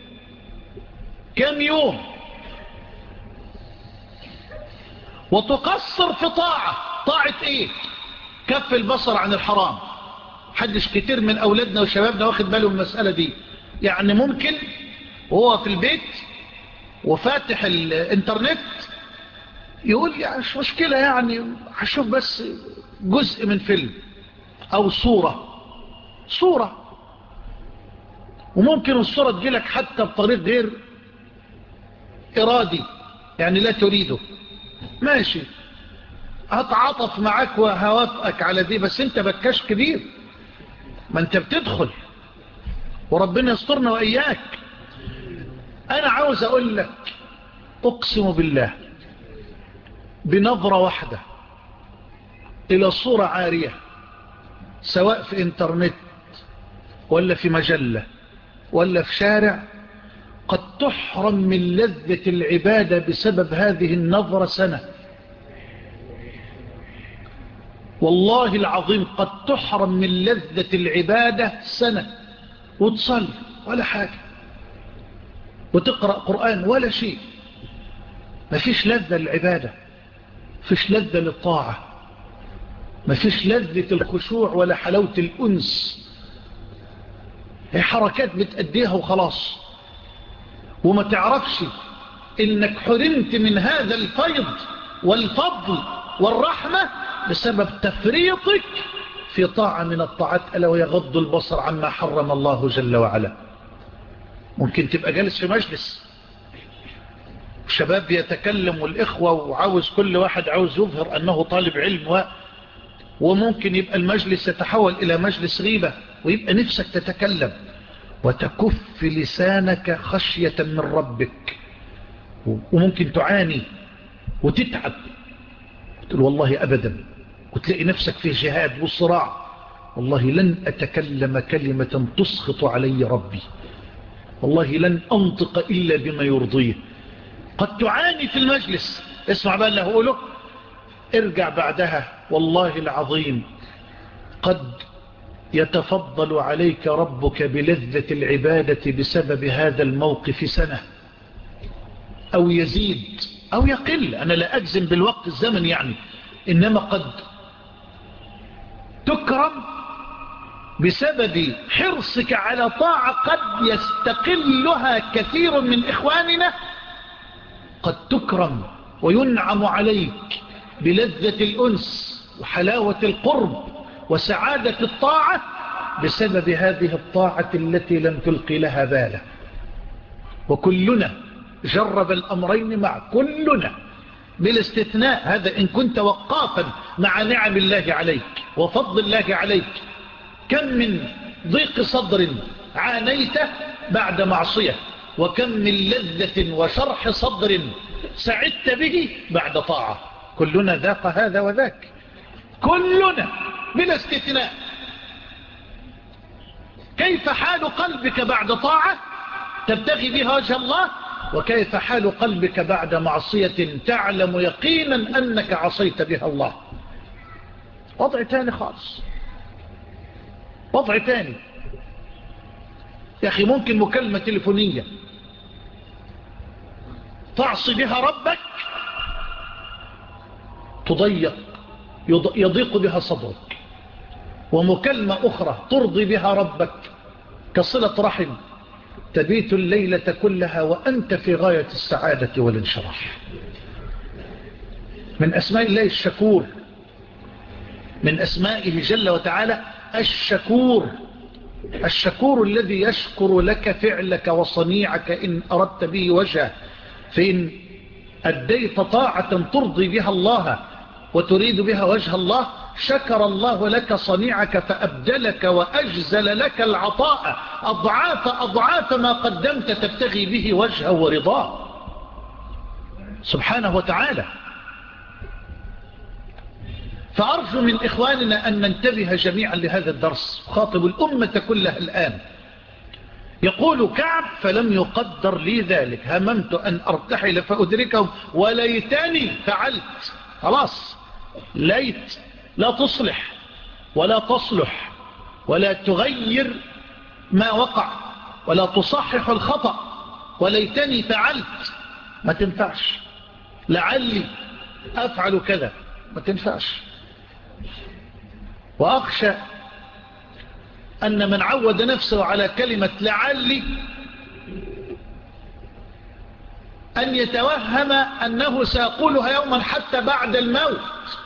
كم يوم وتقصر في طاعة. طاعة ايه؟ كف البصر عن الحرام. حدش كتير من أولادنا وشبابنا واخد باله من المسألة دي. يعني ممكن وهو في البيت وفاتح الانترنت يقول يعني مش مشكلة، يعني هشوف بس جزء من فيلم أو صورة صورة وممكن الصورة تجيلك حتى بطريق غير إرادي، يعني لا تريده. ماشي، هتعاطف معاك وهوافقك على دي، بس انت بكاش كبير، ما انت بتدخل وربنا يسترنا وإياك. أنا عاوز أقول لك أقسم بالله بنظرة واحدة إلى صورة عارية سواء في انترنت ولا في مجلة ولا في شارع قد تحرم من لذة العبادة بسبب هذه النظرة سنة. والله العظيم قد تحرم من لذة العبادة سنة، وتصلي ولا حاجة وتقرأ قرآن ولا شيء. ما فيش لذة للعبادة، فيش لذة للطاعة، ما فيش لذة الخشوع ولا حلاوة الأنس. هي حركات بتأديها وخلاص، وما تعرفش إنك حرمت من هذا الفيض والفضل والرحمة بسبب تفريطك في طاعة من الطاعات، ألا ويغض البصر عما حرم الله جل وعلا. ممكن تبقى جالس في مجلس الشباب بيتكلم والإخوة وعاوز كل واحد عاوز يظهر أنه طالب علم و... وممكن يبقى المجلس يتحول إلى مجلس غيبة ويبقى نفسك تتكلم وتكف لسانك خشية من ربك، وممكن تعاني وتتعب تقول والله أبدا، وتلاقي نفسك في جهاد وصراع، والله لن أتكلم كلمة تسخط علي ربي، والله لن أنطق إلا بما يرضيه. قد تعاني في المجلس، اسمع بقى اللي هقوله، ارجع بعدها والله العظيم قد يتفضل عليك ربك بلذة العبادة بسبب هذا الموقف سنة، أو يزيد أو يقل. أنا لا أجزم بالوقت الزمن يعني، إنما قد تكرم بسبب حرصك على طاعة قد يستقلها كثير من إخواننا. قد تكرم وينعم عليك بلذة الأنس وحلاوة القرب وسعادة الطاعة بسبب هذه الطاعة التي لم تلقي لها بالا. وكلنا جرب الأمرين مع كلنا بالاستثناء، هذا إن كنت وقافا مع نعم الله عليك وفضل الله عليك. كم من ضيق صدر عانيته بعد معصية، وكم من لذة وشرح صدر سعدت به بعد طاعة. كلنا ذاق هذا وذاك، كلنا بلا استثناء. كيف حال قلبك بعد طاعة تبتغي بها وجه الله، وكيف حال قلبك بعد معصية تعلم يقينا أنك عصيت بها الله. وضع تاني خالص، وضع تاني. يا أخي ممكن مكالمة تليفونية تعصي بها ربك تضيق يضيق بها صدرك، ومكالمة أخرى ترضي بها ربك كصلة رحم تبيت الليلة كلها وأنت في غاية السعادة والانشراح. من أسماء الله الشكور، من أسمائه جل وتعالى الشكور، الشكور الذي يشكر لك فعلك وصنيعك إن أردت به وجهه، فإن أديت طاعة ترضي بها الله وتريد بها وجه الله شكر الله لك صنيعك فأبدلك وأجزل لك العطاء أضعاف أضعاف ما قدمت تبتغي به وجهه ورضاه سبحانه وتعالى. فأرجو من إخواننا أن ننتبه جميعا لهذا الدرس، خاطب الأمة كلها الآن. يقول كعب فلم يقدر لي ذلك، هممت أن أرتحل فأدركهم وليتني فعلت. خلاص، ليت لا تصلح ولا تصلح ولا تغير ما وقع ولا تصحح الخطأ، وليتني فعلت ما تنفعش، لعلي أفعل كذا ما تنفعش. وأخشى أن من عود نفسه على كلمة لعلي أن يتوهم أنه سيقولها يوما حتى بعد الموت،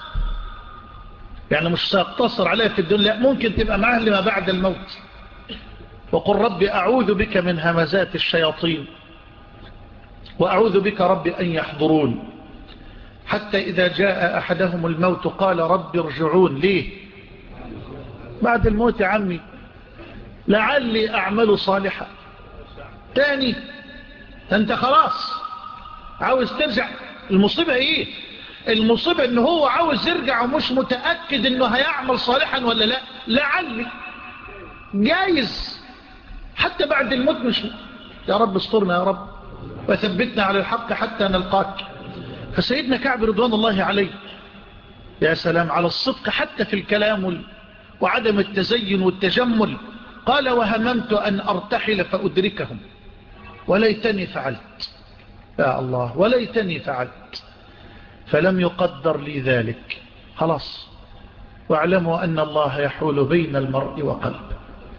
يعني مش سيقتصر عليها في الدنيا، ممكن تبقى معه لما بعد الموت. وقل رب أعوذ بك من همزات الشياطين وأعوذ بك رب أن يحضرون، حتى إذا جاء أحدهم الموت قال رب ارجعون. ليه بعد الموت يا عمي؟ لعلي أعمل صالحا. تاني أنت خلاص عاوز ترجع. المصيبة إيه؟ المصيبة إنه هو عاوز يرجع ومش متأكد إنه هيعمل صالحا ولا لا. لعلي جايز حتى بعد الموت مش. يا رب استرنا يا رب وثبتنا على الحق حتى نلقاك. فسيدنا كعب رضوان الله عليه يا سلام على الصدق حتى في الكلام وعدم التزين والتجمل، قال وهممت أن أرتحل فأدركهم وليتني فعلت. يا الله وليتني فعلت فلم يقدر لي ذلك. خلاص، واعلموا أن الله يحول بين المرء وقلبه،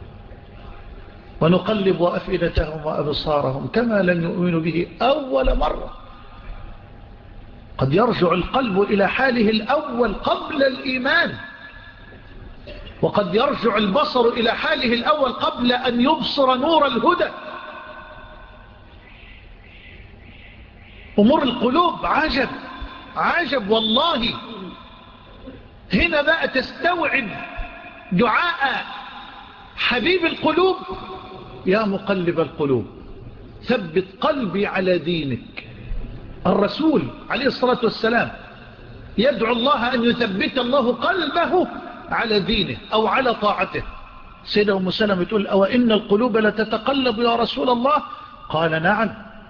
ونقلب أفئدتهم وأبصارهم كما لن يؤمنوا به أول مرة. قد يرجع القلب إلى حاله الأول قبل الإيمان، وقد يرجع البصر إلى حاله الأول قبل أن يبصر نور الهدى. أمور القلوب عجب عجب والله. هنا بقى تستوعب دعاء حبيب القلوب يا مقلب القلوب ثبت قلبي على دينك. الرسول عليه الصلاة والسلام يدعو الله أن يثبت الله قلبه على دينه أو على طاعته. سيدة أم سلمة تقول أو إن القلوب لتتقلب يا رسول الله؟ قال نعم،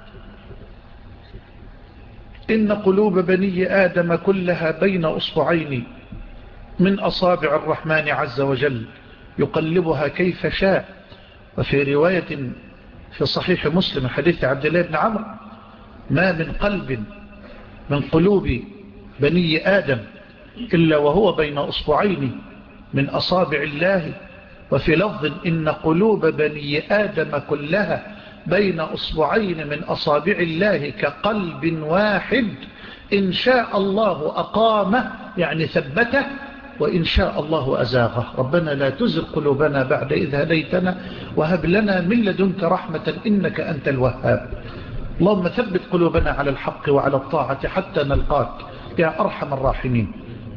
إن قلوب بني آدم كلها بين أصبعين من أصابع الرحمن عز وجل يقلبها كيف شاء. وفي رواية في صحيح مسلم حديث عبد الله بن عمرو ما من قلب من قلوب بني آدم إلا وهو بين أصبعين من أصابع الله. وفي لفظ إن قلوب بني آدم كلها بين أصبعين من أصابع الله كقلب واحد إن شاء الله أقامه يعني ثبته وإن شاء الله أزاغه. ربنا لا تزغ قلوبنا بعد إذ هديتنا وهب لنا من لدنك رحمة إنك أنت الوهاب. اللهم ثبت قلوبنا على الحق وعلى الطاعة حتى نلقاك يا أرحم الراحمين.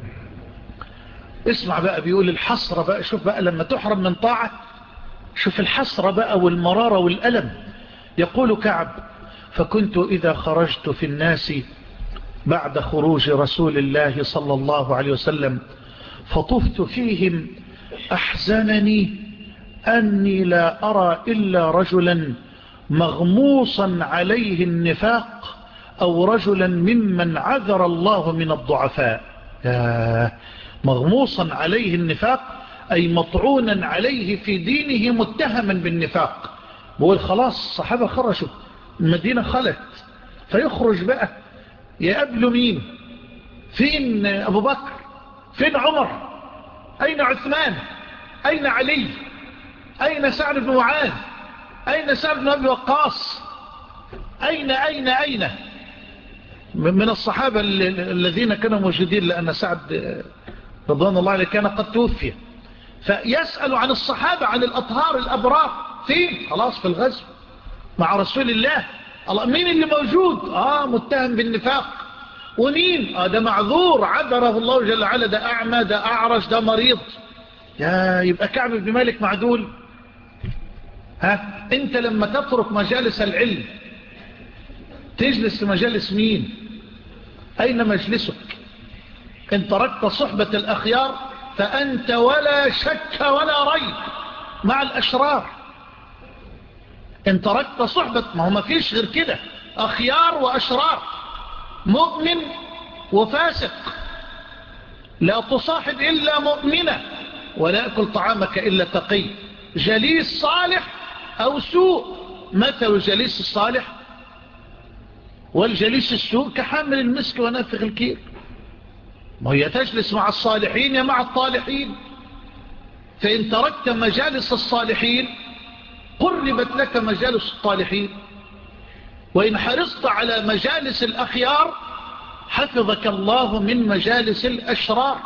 اسمع بقى بيقول الحسرة بقى، شوف بقى لما تحرم من طاعة، شوف الحسرة بقى والمرارة والألم. يقول كعب فكنت إذا خرجت في الناس بعد خروج رسول الله صلى الله عليه وسلم فطفت فيهم أحزنني أني لا أرى إلا رجلا مغموصا عليه النفاق أو رجلا ممن عذر الله من الضعفاء. مغموصا عليه النفاق أي مطعونا عليه في دينه متهما بالنفاق. بقول خلاص الصحابة خرجوا، المدينة خلت، فيخرج بقى يقابلوا مين؟ فين أبو بكر؟ فين عمر؟ أين عثمان؟ أين علي؟ أين سعد بن معاذ؟ أين سعد بن أبي وقاص؟ أين أين أين من الصحابة الذين كانوا موجودين، لأن سعد رضوان الله عليه كان قد توفي. فيسأل عن الصحابة، عن الأطهار الأبرار، فين؟ خلاص في الغزو مع رسول الله. الله مين اللي موجود؟ آه متهم بالنفاق. ومين؟ آه ده معذور عذره الله جل وعلا، ده أعمى، ده أعرج، ده مريض. يا يبقى كعب بن مالك معدول. ها انت لما تترك مجالس العلم تجلس في مجالس مين؟ أين مجلسك؟ إن تركت صحبة الأخيار فأنت ولا شك ولا ريب مع الأشرار. إن تركت صحبة، ما هو ما فيش غير كده، أخيار وأشرار، مؤمن وفاسق. لا تصاحب إلا مؤمنة، ولا أكل طعامك إلا تقي. جليس صالح أو سوء. مثل جليس الصالح والجليس السوء كحامل المسك ونافخ الكير. ما هي تجلس مع الصالحين يا مع الطالحين. فإن تركت مجالس الصالحين قربت لك مجالس الطالحين، وإن حرصت على مجالس الأخيار حفظك الله من مجالس الأشرار.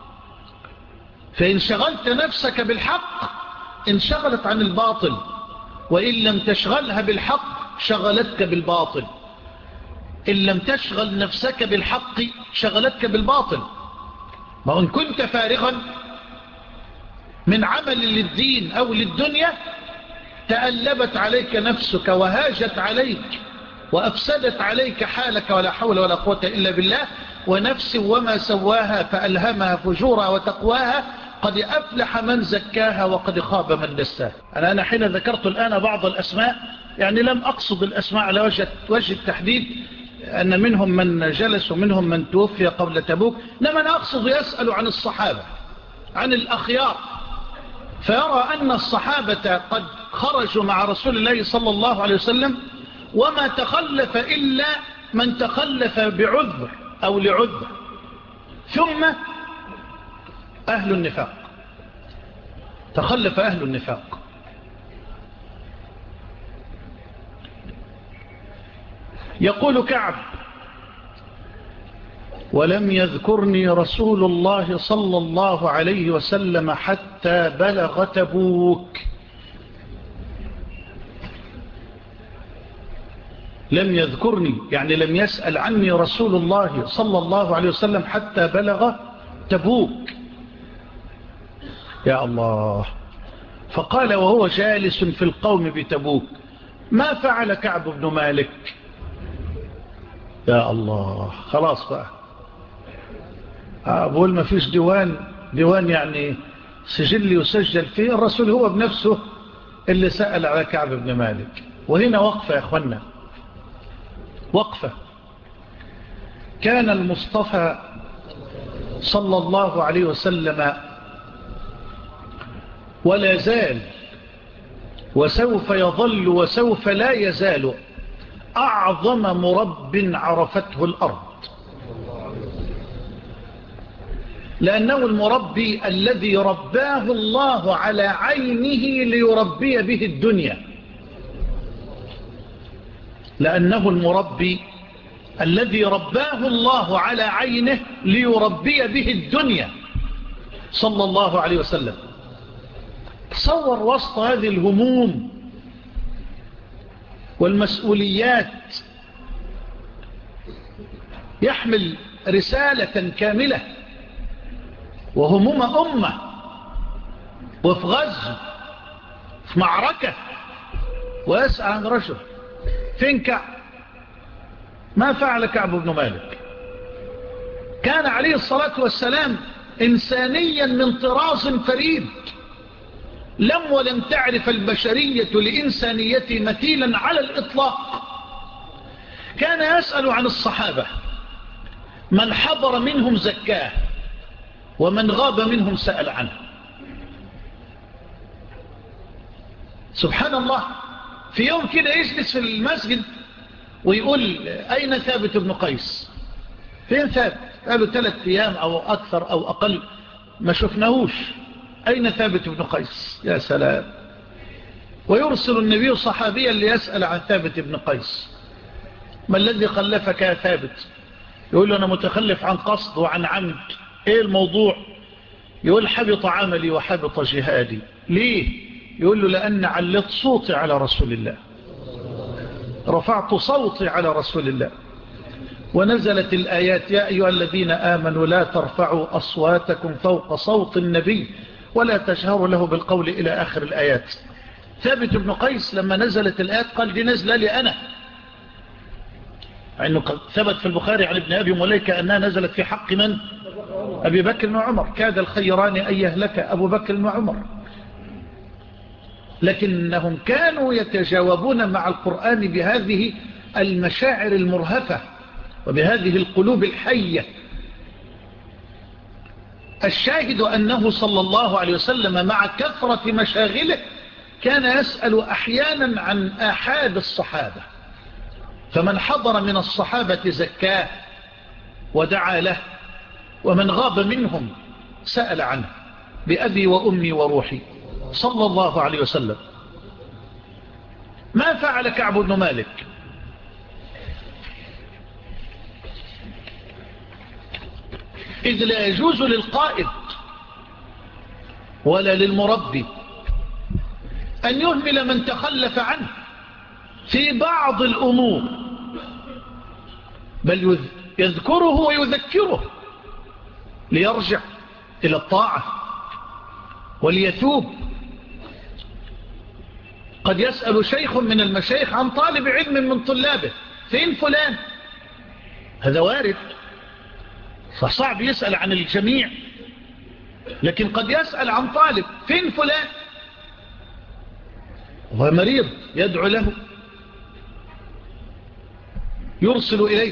فإن شغلت نفسك بالحق انشغلت عن الباطل، وإن لم تشغلها بالحق شغلتك بالباطل. إن لم تشغل نفسك بالحق شغلتك بالباطل. وإن كنت فارغا من عمل للدين أو للدنيا تألبت عليك نفسك وهاجت عليك وأفسدت عليك حالك، ولا حول ولا قوة إلا بالله. ونفس وما سواها فألهمها فجورها وتقواها، قد أفلح من زكاها وقد خاب من دساها. أنا, أنا حين ذكرت الآن بعض الأسماء يعني لم أقصد الأسماء على وجه, وجه التحديد، أن منهم من جلس ومنهم من توفي قبل تبوك، لما أنا أقصد يسأل عن الصحابة، عن الأخيار، فيرى أن الصحابة قد خرجوا مع رسول الله صلى الله عليه وسلم، وما تخلف إلا من تخلف بعذر أو لعذر. ثم أهل النفاق، تخلف أهل النفاق. يقول كعب: ولم يذكرني رسول الله صلى الله عليه وسلم حتى بلغ تبوك. لم يذكرني يعني لم يسأل عني رسول الله صلى الله عليه وسلم حتى بلغ تبوك. يا الله. فقال وهو جالس في القوم بتبوك: ما فعل كعب بن مالك؟ يا الله. خلاص بقى أقول ما فيش ديوان، ديوان يعني سجل يسجل فيه. الرسول هو بنفسه اللي سأل على كعب بن مالك. وهنا وقفة يا أخوانا، وقفة. كان المصطفى صلى الله عليه وسلم ولا زال وسوف يظل وسوف لا يزال أعظم مرب عرفته الأرض، لأنه المربي الذي رباه الله على عينه ليربي به الدنيا. لأنه المربي الذي رباه الله على عينه ليربي به الدنيا صلى الله عليه وسلم. تصور وسط هذه الهموم والمسؤوليات يحمل رسالة كاملة، وهموم أمة، وفي غزو، في معركة، ويسأل عن رجل. فين كعب؟ ما فعل كعب بن مالك؟ كان عليه الصلاة والسلام إنسانيا من طراز فريد، لم ولم تعرف البشرية لإنسانيته مثيلا على الإطلاق. كان يسأل عن الصحابة من حضر منهم زكاه، ومن غاب منهم سأل عنه. سبحان الله. في يوم كده يجلس في المسجد ويقول أين ثابت بن قيس؟ فين ثابت؟ قالوا ثلاث أيام أو أكثر أو أقل ما شفناهوش. أين ثابت بن قيس؟ يا سلام. ويرسل النبي صحابيا ليسأل عن ثابت بن قيس. ما الذي خلفك يا ثابت؟ يقول له أنا متخلف عن قصد وعن عمد. إيه الموضوع؟ يقول حبط عملي وحبط جهادي. ليه؟ يقول له لأن علت صوتي على رسول الله، رفعت صوتي على رسول الله، ونزلت الآيات يا أيها الذين آمنوا لا ترفعوا أصواتكم فوق صوت النبي ولا تجهروا له بالقول إلى آخر الآيات. ثابت بن قيس لما نزلت الآيات قال دي نزلة لي أنا، أنه ثبت في البخاري عن ابن أبي مليكة أنها نزلت في حق من؟ أبي بكر وعمر. كاد الخيران أن يهلك أبو بكر وعمر. لكنهم كانوا يتجاوبون مع القرآن بهذه المشاعر المرهفة وبهذه القلوب الحية. الشاهد أنه صلى الله عليه وسلم مع كثرة مشاغله كان يسأل أحيانا عن آحاد الصحابة، فمن حضر من الصحابة زكاه ودعا له، ومن غاب منهم سأل عنه بأبي وأمي وروحي صلى الله عليه وسلم. ما فعل كعب بن مالك؟ إذ لا يجوز للقائد ولا للمربي أن يهمل من تخلف عنه في بعض الأمور، بل يذكره ويذكره ليرجع إلى الطاعة وليتوب. قد يسأل شيخ من المشايخ عن طالب علم من طلابه فين فلان؟ هذا وارد، فصعب يسأل عن الجميع، لكن قد يسأل عن طالب فين فلان؟ هو مريض يدعو له، يرسل إليه.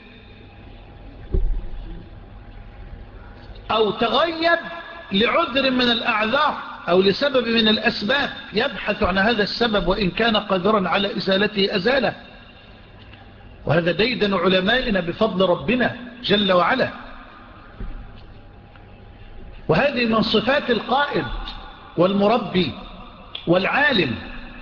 أو تغيب لعذر من الأعذار أو لسبب من الأسباب، يبحث عن هذا السبب وإن كان قادرا على إزالته أزاله. وهذا ديدن علمائنا بفضل ربنا جل وعلا. وهذه من صفات القائد والمربي والعالم.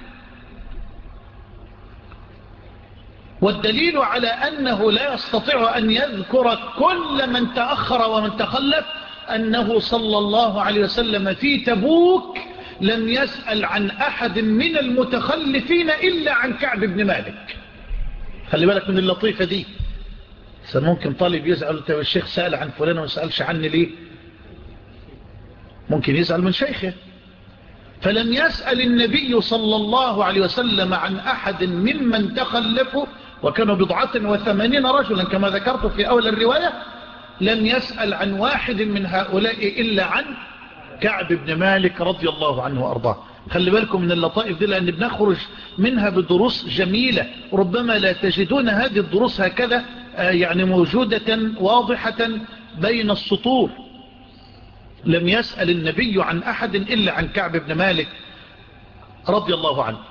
والدليل على أنه لا يستطيع أن يذكر كل من تأخر ومن تخلف أنه صلى الله عليه وسلم في تبوك لم يسأل عن أحد من المتخلفين إلا عن كعب بن مالك. خلي بالك من اللطيفة دي. ممكن طالب يزعل الشيخ سأل عن فلان وما سألش عني ليه؟ ممكن يزعل من شيخه. فلم يسأل النبي صلى الله عليه وسلم عن أحد ممن تخلفوا، وكانوا بضعة وثمانين رجلا كما ذكرت في أول الرواية. لم يسأل عن واحد من هؤلاء إلا عن كعب بن مالك رضي الله عنه وأرضاه. خلي بالكم من اللطائف دي لأن بنخرج منها بدروس جميلة، ربما لا تجدون هذه الدروس هكذا يعني موجودة واضحة بين السطور. لم يسأل النبي عن أحد إلا عن كعب بن مالك رضي الله عنه.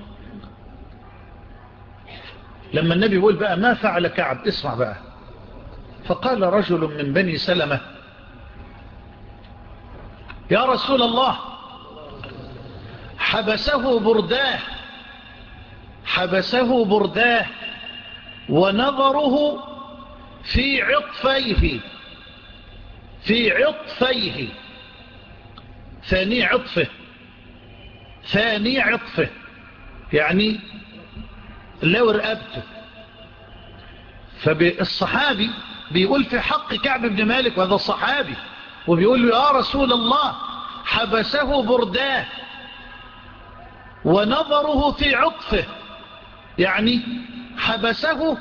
لما النبي يقول بقى ما فعل كعب، اسمع بقى. فقال رجل من بني سلمة يا رسول الله حبسه برداه حبسه برداه ونظره في عطفيه في عطفيه ثاني عطفه ثاني عطفه يعني لو رقبته. فالصحابي بيقول في حق كعب بن مالك وهذا الصحابي، وبيقول له يا رسول الله حبسه برداه ونظره في عطفه، يعني حبسه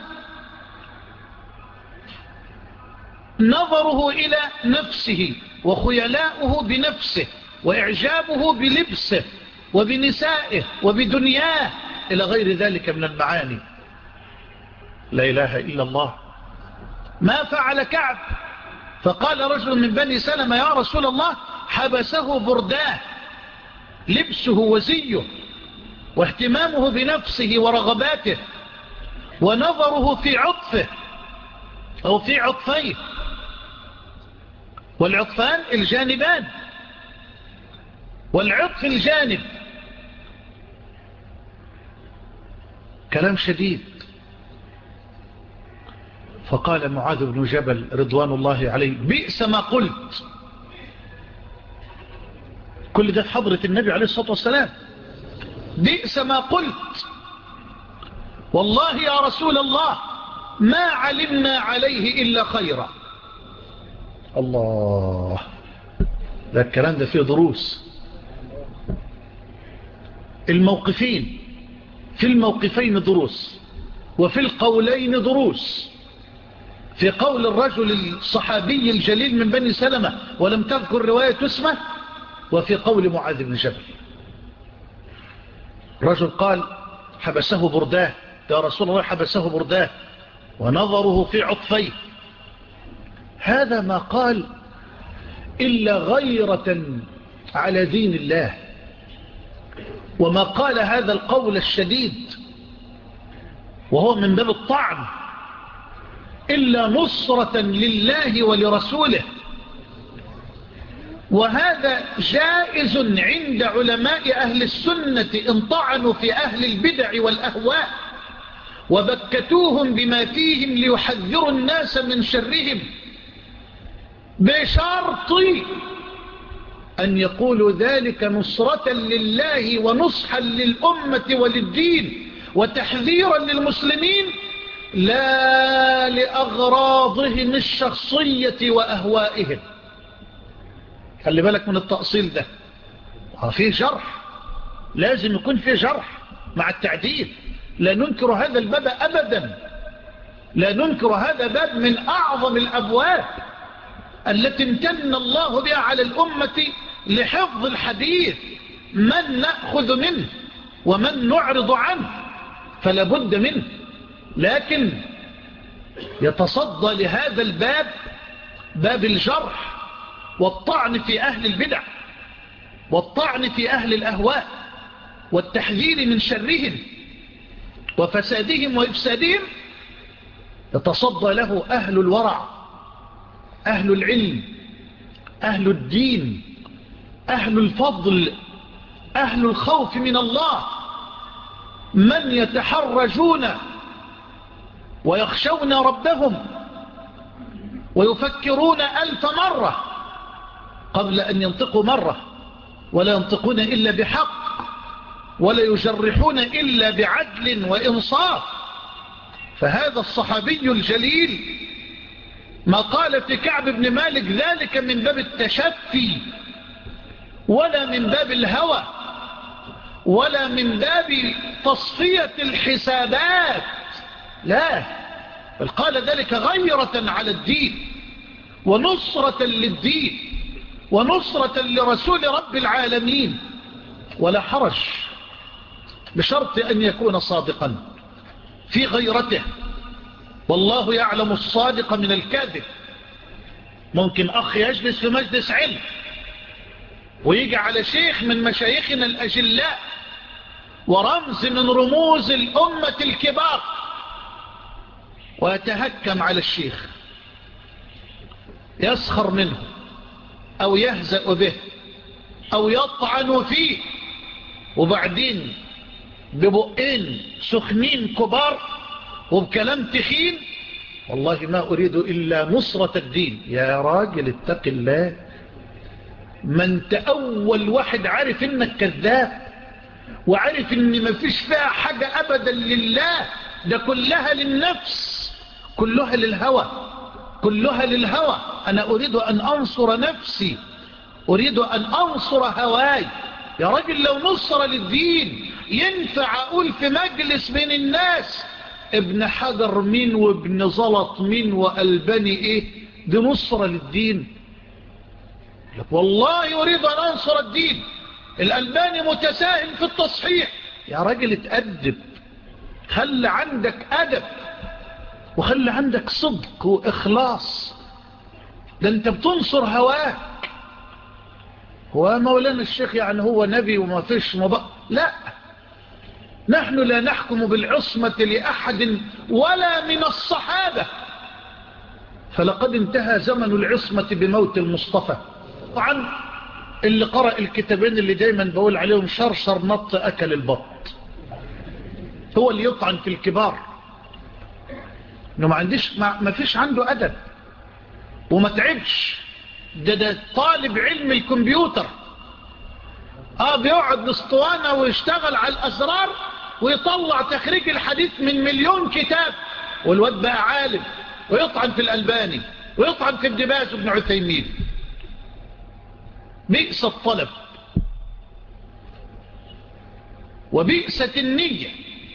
نظره إلى نفسه وخيلاؤه بنفسه وإعجابه بلبسه وبنسائه وبدنياه إلى غير ذلك من المعاني. لا إله إلا الله. ما فعل كعب؟ فقال رجل من بني سلمة يا رسول الله حبسه برداه، لبسه وزيه واهتمامه بنفسه ورغباته ونظره في عطفه أو في عطفيه، والعطفان الجانبان، والعطف الجانب. كلام شديد. فقال معاذ بن جبل رضوان الله عليه بئس ما قلت. كل ده في حضرة النبي عليه الصلاة والسلام. بئس ما قلت، والله يا رسول الله ما علمنا عليه إلا خيرا. الله، ده الكلام ده فيه دروس. الموقفين، في الموقفين دروس، وفي القولين دروس. في قول الرجل الصحابي الجليل من بني سلمة ولم تذكر رواية اسمه، وفي قول معاذ بن جبل. رجل قال حبسه برداه، يا رسول الله حبسه برداه ونظره في عطفيه. هذا ما قال إلا غيرة على دين الله، وما قال هذا القول الشديد وهو من باب الطعن إلا نصرة لله ولرسوله. وهذا جائز عند علماء أهل السنة إن طعنوا في أهل البدع والأهواء وبكتوهم بما فيهم ليحذروا الناس من شرهم، بشرط أن يقولوا ذلك نصرة لله ونصحا للأمة وللدين وتحذيرا للمسلمين، لا لأغراضهم الشخصية وأهوائهم. خلي بالك من التأصيل ده. فيه جرح، لازم يكون فيه جرح مع التعديل. لا ننكر هذا الباب أبدا، لا ننكر هذا باب من أعظم الأبواب التي امتن الله بها على الأمة لحفظ الحديث، من نأخذ منه ومن نعرض عنه، فلا بد منه. لكن يتصدى لهذا الباب باب الجرح والطعن في أهل البدع والطعن في أهل الأهواء والتحذير من شرهم وفسادهم وإفسادهم. يتصدى له أهل الورع، أهل العلم، أهل الدين، أهل الفضل، أهل الخوف من الله، من يتحرجون ويخشون ربهم ويفكرون ألف مرة قبل أن ينطقوا مرة، ولا ينطقون إلا بحق، ولا يجرحون إلا بعدل وإنصاف. فهذا الصحابي الجليل ما قال في كعب بن مالك ذلك من باب التشفي ولا من باب الهوى ولا من باب تصفية الحسابات، لا، بل قال ذلك غيرة على الدين ونصرة للدين ونصرة لرسول رب العالمين. ولا حرج، بشرط أن يكون صادقا في غيرته، والله يعلم الصادق من الكاذب. ممكن أخ يجلس في مجلس علم ويجي على شيخ من مشايخنا الأجلاء ورمز من رموز الأمة الكبار ويتهكم على الشيخ، يسخر منه أو يهزأ به أو يطعن فيه، وبعدين ببقين سخنين كبار وبكلام تخين والله ما أريد إلا نصرة الدين. يا راجل اتق الله، ما انت أول واحد عارف إنك كذاب وعارف إن ما فيش فيها حاجة أبدا لله، ده كلها للنفس، كلها للهوى، كلها للهوى. أنا أريد أن أنصر نفسي، أريد أن أنصر هواي. يا راجل لو نصر للدين ينفع أقول في مجلس بين الناس ابن حجر مين وابن زلط مين وألباني ايه؟ دي نصرة للدين؟ والله أريد أن أنصر الدين، الألباني متساهل في التصحيح. يا راجل اتأدب، خل عندك أدب وخل عندك صدق وإخلاص. ده انت بتنصر هواك. هو مولانا الشيخ يعني هو نبي وما فيش مبقى؟ لا، نحن لا نحكم بالعصمة لأحد ولا من الصحابة، فلقد انتهى زمن العصمة بموت المصطفى. طبعا اللي قرأ الكتابين اللي دايما بقول عليهم شرشر نط أكل البط، هو اللي يطعن في الكبار، انه ما عنديش ما, ما فيش عنده أدب وما تعبش. ده ده طالب علم الكمبيوتر، اه بيقعد باسطوانة ويشتغل على الأسرار ويطلع تخريج الحديث من مليون كتاب، والواد بقى عالم ويطعن في الألباني ويطعن في ابن باز وابن عثيمين. بئس الطلب وبئست النية.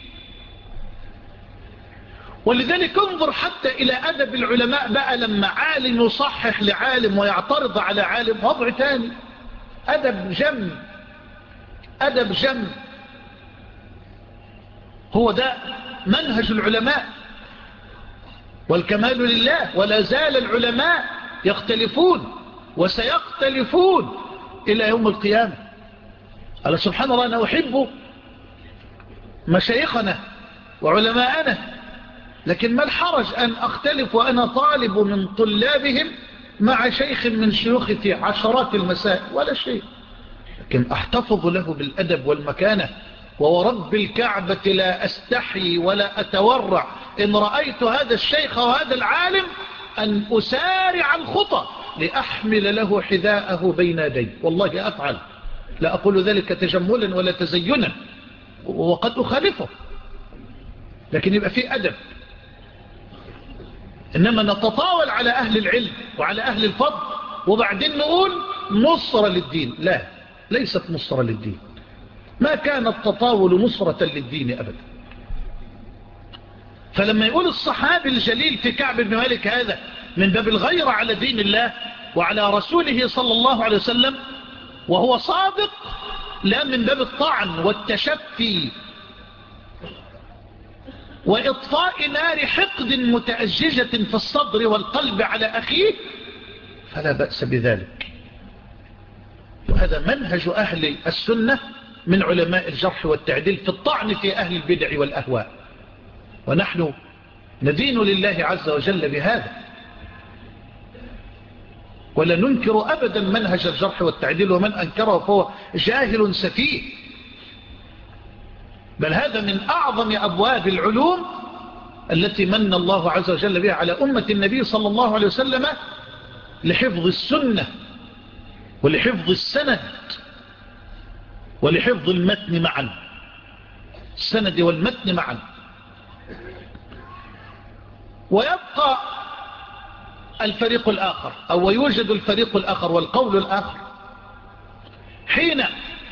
ولذلك انظر حتى إلى أدب العلماء بقى، لما عالم يصحح لعالم ويعترض على عالم، وضع تاني، أدب جم، أدب جم. هو ده منهج العلماء، والكمال لله. ولا زال العلماء يختلفون وسيختلفون إلى يوم القيامة. قال سبحان الله، أنا أحب مشايخنا وعلماءنا، لكن ما الحرج أن أختلف وأنا طالب من طلابهم مع شيخ من شيوخي في عشرات المسائل؟ ولا شيء، لكن أحتفظ له بالأدب والمكانة. وورب الكعبة لا أستحي ولا أتورع إن رأيت هذا الشيخ وهذا العالم أن أسارع الخطى لأحمل له حذاءه بين يدي، والله أفعل، لا أقول ذلك تجملا ولا تزينا، وقد أخالفه، لكن يبقى فيه أدب. إنما نتطاول على أهل العلم وعلى أهل الفضل وبعدين نقول نصرة للدين، لا، ليست نصرة للدين، ما كان التطاول نصرة للدين أبدا. فلما يقول الصحابي الجليل في كعب بن مالك هذا من باب الغيرة على دين الله وعلى رسوله صلى الله عليه وسلم وهو صادق، لا من باب الطعن والتشفي وإطفاء نار حقد متأججة في الصدر والقلب على أخيه، فلا بأس بذلك. وهذا منهج أهل السنة من علماء الجرح والتعديل في الطعن في أهل البدع والأهواء، ونحن ندين لله عز وجل بهذا، ولا ننكر أبدا منهج الجرح والتعديل، ومن أنكره فهو جاهل سفيه. بل هذا من أعظم أبواب العلوم التي من الله عز وجل بها على أمة النبي صلى الله عليه وسلم لحفظ السنة ولحفظ السند ولحفظ المتن معا، السند والمتن معا. ويبقى الفريق الآخر، أو يوجد الفريق الآخر والقول الآخر، حين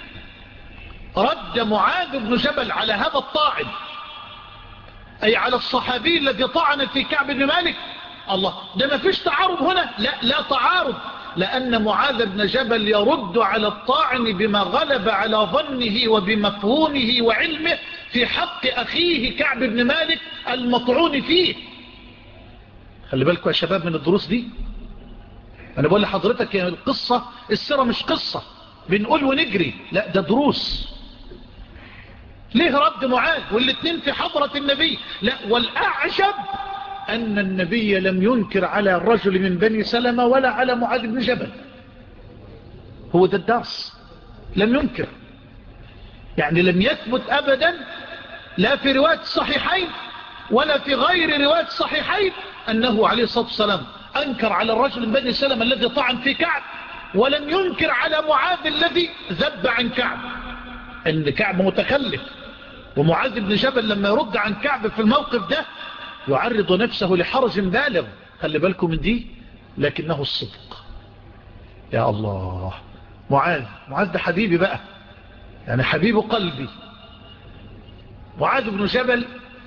رد معاذ بن جبل على هذا الطاعن، أي على الصحابي الذي طعن في كعب بن مالك. الله، ده ما فيش تعارض هنا، لا لا تعارض، لأن معاذ بن جبل يرد على الطاعن بما غلب على ظنه وبمفهومه وعلمه في حق أخيه كعب بن مالك المطعون فيه. خلي بالكم يا شباب من الدروس دي، أنا بقول لحضرتك يا القصة، السيرة مش قصة بنقول ونجري، لا ده دروس. ليه رد معاذ والاثنين في حضرة النبي؟ لا، والأعجب أن النبي لم ينكر على الرجل من بني سلمة ولا على معاذ بن جبل، هو ده الدرس، لم ينكر، يعني لم يثبت أبدا لا في رواية الصحيحين ولا في غير رواية الصحيحين أنه عليه الصلاة والسلام أنكر على الرجل من بني سلمة الذي طعن في كعب، ولم ينكر على معاذ الذي ذب عن كعب، أن كعب متخلف. ومعاذ بن جبل لما يرد عن كعب في الموقف ده يعرض نفسه لحرج بالغ، خلي بالكم من دي، لكنه الصدق. يا الله، معاذ معاذ ده حبيبي بقى، يعني حبيب قلبي. معاذ بن جبل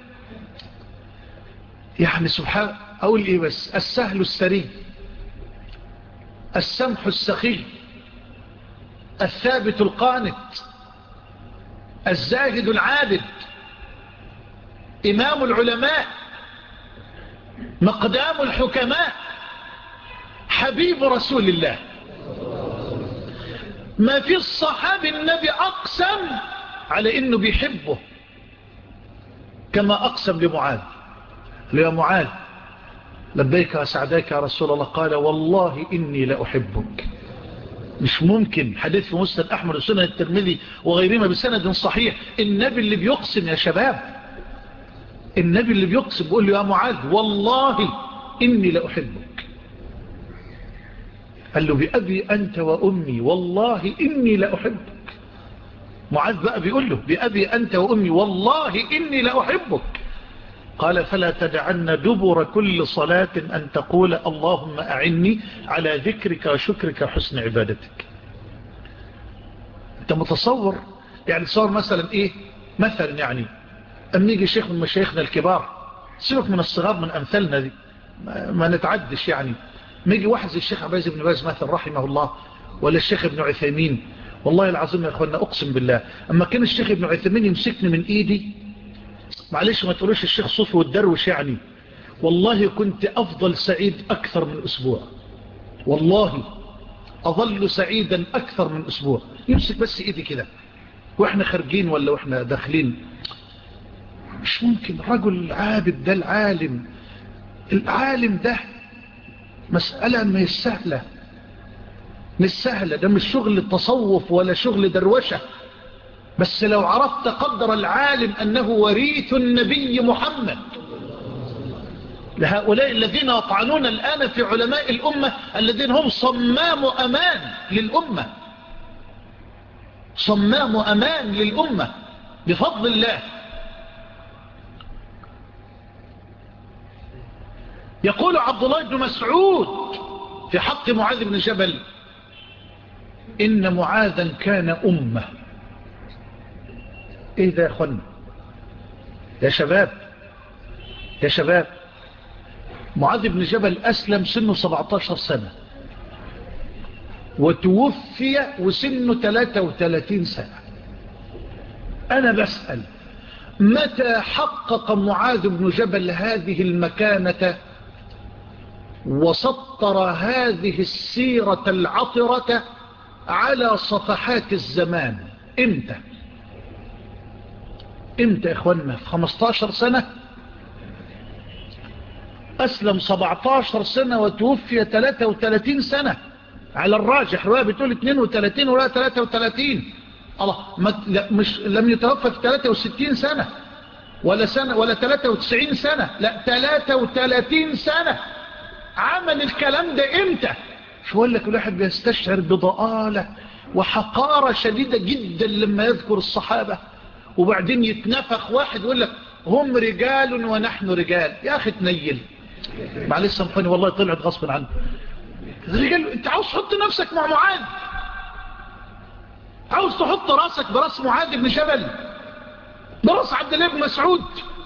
يعني سبحان أقول إيه بس، السهل السري، السمح السخي، الثابت القانت، الزاهد العابد، إمام العلماء، مقدام الحكماء، حبيب رسول الله. ما في الصحابي النبي أقسم على إنه بيحبه كما أقسم لمعاذ. يا معاذ لبيك وسعديك يا رسول الله. قال والله إني لأحبك. مش ممكن. حديث في مسند أحمد وسنن الترمذي وغيرهما بسند صحيح. النبي اللي بيقسم يا شباب، النبي اللي بيقسم بيقول له يا معاذ والله إني لأحبك. قال له بأبي أنت وأمي والله إني لأحبك. معاذ بقى بيقول له بأبي أنت وأمي والله إني لأحبك. قال فلا تدعن دبر كل صلاة أن تقول اللهم أعني على ذكرك وشكرك وحسن عبادتك. أنت متصور يعني تصور مثلا إيه مثلا يعني أم يجي شيخ من مشايخنا الكبار، سيبك من الصغار من أمثالنا دي ما نتعدش يعني، ما يجي واحد زي الشيخ عبد العزيز بن باز مثلا رحمه الله ولا الشيخ ابن عثيمين. والله العظيم يا أخوانا أقسم بالله أما كان الشيخ ابن عثيمين يمسكني من إيدي، معلش ما تقولوش الشيخ صوفي والدروش يعني، والله كنت أفضل سعيد أكثر من أسبوع. والله أظل سعيدا أكثر من أسبوع. يمسك بس إيدي كده وإحنا خارجين ولا وإحنا داخلين. مش ممكن. رجل عابد ده العالم العالم ده مسألة مش سهلة مش سهلة. ده مش شغل التصوف ولا شغل دروشة. بس لو عرفت قدر العالم أنه وريث النبي محمد. لهؤلاء الذين يطعنون الآن في علماء الأمة الذين هم صمام أمان للأمة، صمام أمان للأمة بفضل الله. يقول عبد الله بن مسعود في حق معاذ بن جبل إن معاذا كان أمة. إيه ده يا أخوانا يا شباب يا شباب؟ معاذ بن جبل أسلم سنه سبعتاشر سنة وتوفي وسنه ثلاثة وثلاثين سنة. أنا بسأل متى حقق معاذ بن جبل هذه المكانة وسطر هذه السيرة العطرة على صفحات الزمان؟ امتى امتى يا اخوانا؟ في خمستاشر سنة أسلم سبعتاشر سنة وتوفي ثلاثة وثلاثين سنة على الراجح. رواية بتقول اثنين وثلاثين ولا ثلاثة وثلاثين. الله لا مش لم يتوفى في ثلاثة وستين سنة ولا سنة ولا ثلاثة وتسعين سنة، لا ثلاثة وثلاثين سنة. عمل الكلام ده امتى؟ شو اقول لك الواحد بيستشعر بضآلة وحقارة شديدة جدا لما يذكر الصحابة وبعدين يتنفخ واحد يقول لك هم رجال ونحن رجال. يا أخي تنيل معلش سامحوني والله طلعت غصب عنه. رجال انت عاوز تحط نفسك مع معاذ؟ عاوز تحط راسك براس معاذ بن جبل، براس عبد الله بن مسعود،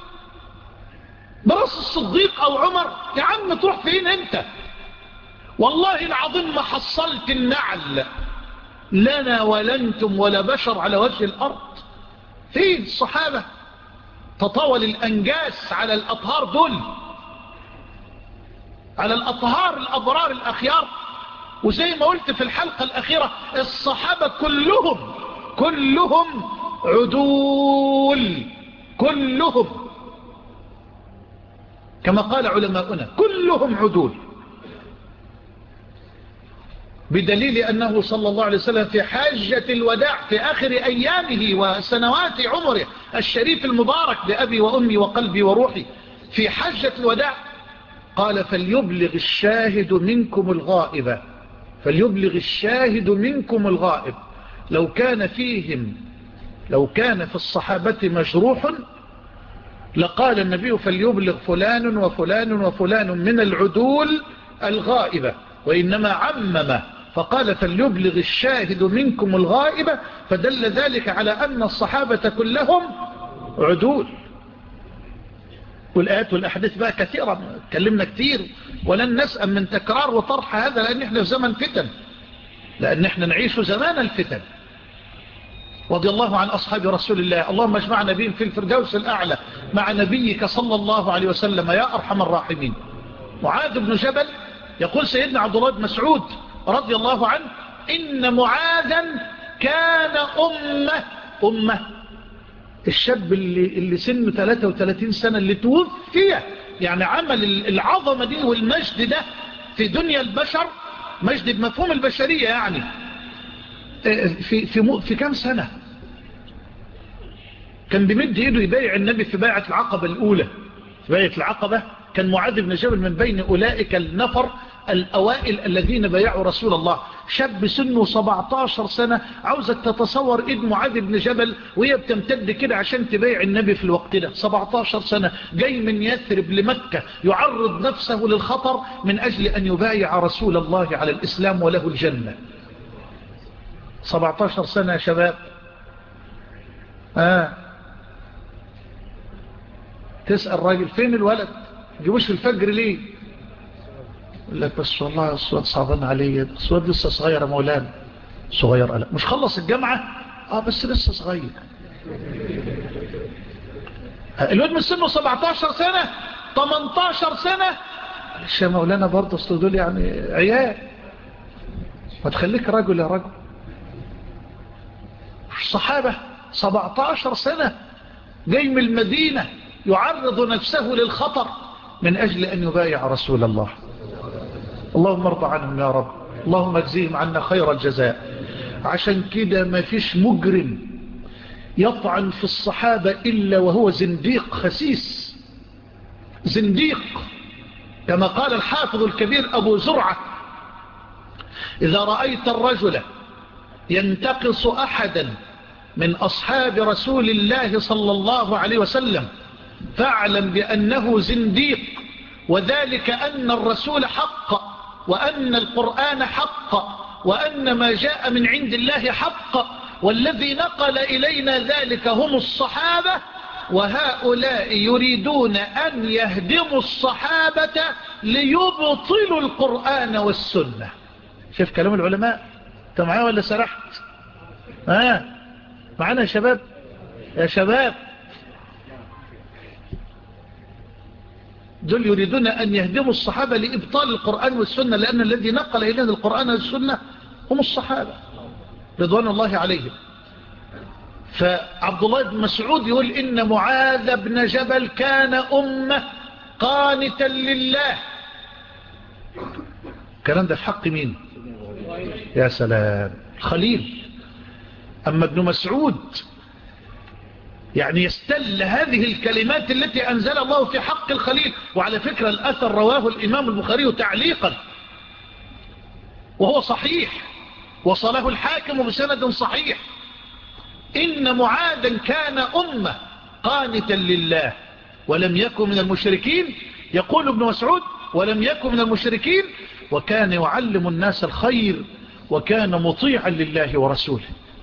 براس الصديق أو عمر؟ يا عم تروح فين انت؟ والله العظيم ما حصلت النعل لنا ولا انتم ولا بشر على وجه الأرض. فين الصحابة؟ تطاول الأنجاس على الأطهار دول، على الأطهار الأبرار الأخيار. وزي ما قلت في الحلقة الأخيرة الصحابة كلهم كلهم عدول، كلهم كما قال علماؤنا كلهم عدول، بدليل أنه صلى الله عليه وسلم في حجة الوداع في آخر أيامه وسنوات عمره الشريف المبارك بأبي وأمي وقلبي وروحي، في حجة الوداع قال فليبلغ الشاهد منكم الغائب، فليبلغ الشاهد منكم الغائب. لو كان فيهم لو كان في الصحابة مجروح لقال النبي فليبلغ فلان وفلان وفلان من العدول الغائبة، وإنما عمم فقال فليبلغ الشاهد منكم الغائبة، فدل ذلك على أن الصحابة كلهم عدول. والآيات والأحاديث بقى كثيرة تكلمنا كثير ولن نسأم من تكرار وطرح هذا، لأن احنا في زمن فتن، لأن احنا نعيش زمان الفتن. رضي الله عن أصحاب رسول الله، اللهم اجمعنا بهم في الفردوس الأعلى مع نبيك صلى الله عليه وسلم يا أرحم الراحمين. معاذ بن جبل يقول سيدنا عبد الله بن مسعود رضي الله عنه إن معاذا كان أمة أمة الشاب اللي, اللي سنه ثلاثة وثلاثين سنة اللي توفي يعني عمل العظمة دي والمجد ده في دنيا البشر، مجد بمفهوم البشرية يعني في, في, في كام سنة كان بمد ايده يبايع النبي في بايعة العقبة الأولى. في بايعة العقبة كان معاذ بن جبل من بين أولئك النفر الأوائل الذين بايعوا رسول الله. شاب سنه سبعتاشر سنة، عاوزك تتصور إيد معاذ بن جبل وهي بتمتد كده عشان تبايع النبي في الوقت ده. سبعتاشر سنة جاي من يثرب لمكة يعرض نفسه للخطر من أجل أن يبايع رسول الله على الإسلام وله الجنة. سبعتاشر سنة يا شباب. آه تسأل راجل فين الولد جيبوش في الفجر ليه؟ يقول لك بس والله الصوت صعبان علي، الصوت لسه صغير يا مولانا. صغير ألا مش خلص الجامعة؟ اه بس لسه صغير. الواد من سنه سبعتاشر سنة تمنتاشر سنة. معلش يا مولانا برضه اصل دول يعني عيال، ما تخليك رجل يا رجل. الصحابة سبعتاشر سنة جاي من المدينة يعرض نفسه للخطر من أجل أن يبايع رسول الله. اللهم ارضى عنهم يا رب، اللهم اجزيهم عنا خير الجزاء. عشان كده ما فيش مجرم يطعن في الصحابة إلا وهو زنديق خسيس، زنديق. كما قال الحافظ الكبير أبو زرعة إذا رأيت الرجل ينتقص أحدا من أصحاب رسول الله صلى الله عليه وسلم فاعلم بأنه زنديق، وذلك أن الرسول حق، وأن القرآن حق، وأن ما جاء من عند الله حق، والذي نقل إلينا ذلك هم الصحابة، وهؤلاء يريدون أن يهدموا الصحابة ليبطلوا القرآن والسنة. شوف كلام العلماء. انت معايا ولا سرحت؟ آه معانا يا شباب؟ يا شباب دول يريدون أن يهدموا الصحابة لإبطال القرآن والسنة، لأن الذي نقل إلينا القرآن والسنة هم الصحابة رضوان الله عليهم. فعبد الله بن مسعود يقول إن معاذ بن جبل كان أمة قانتا لله. الكلام ده في حق مين؟ يا سلام، خليل. أما ابن مسعود يعني يستل هذه الكلمات التي أنزل الله في حق الخليل. وعلى فكرة الأثر رواه الإمام البخاري تعليقا وهو صحيح، وصله الحاكم بسند صحيح. إن معاذا كان أمة قانتا لله ولم يكن من المشركين. يقول ابن مسعود ولم يكن من المشركين، وكان يعلم الناس الخير، وكان مطيعا لله ورسوله.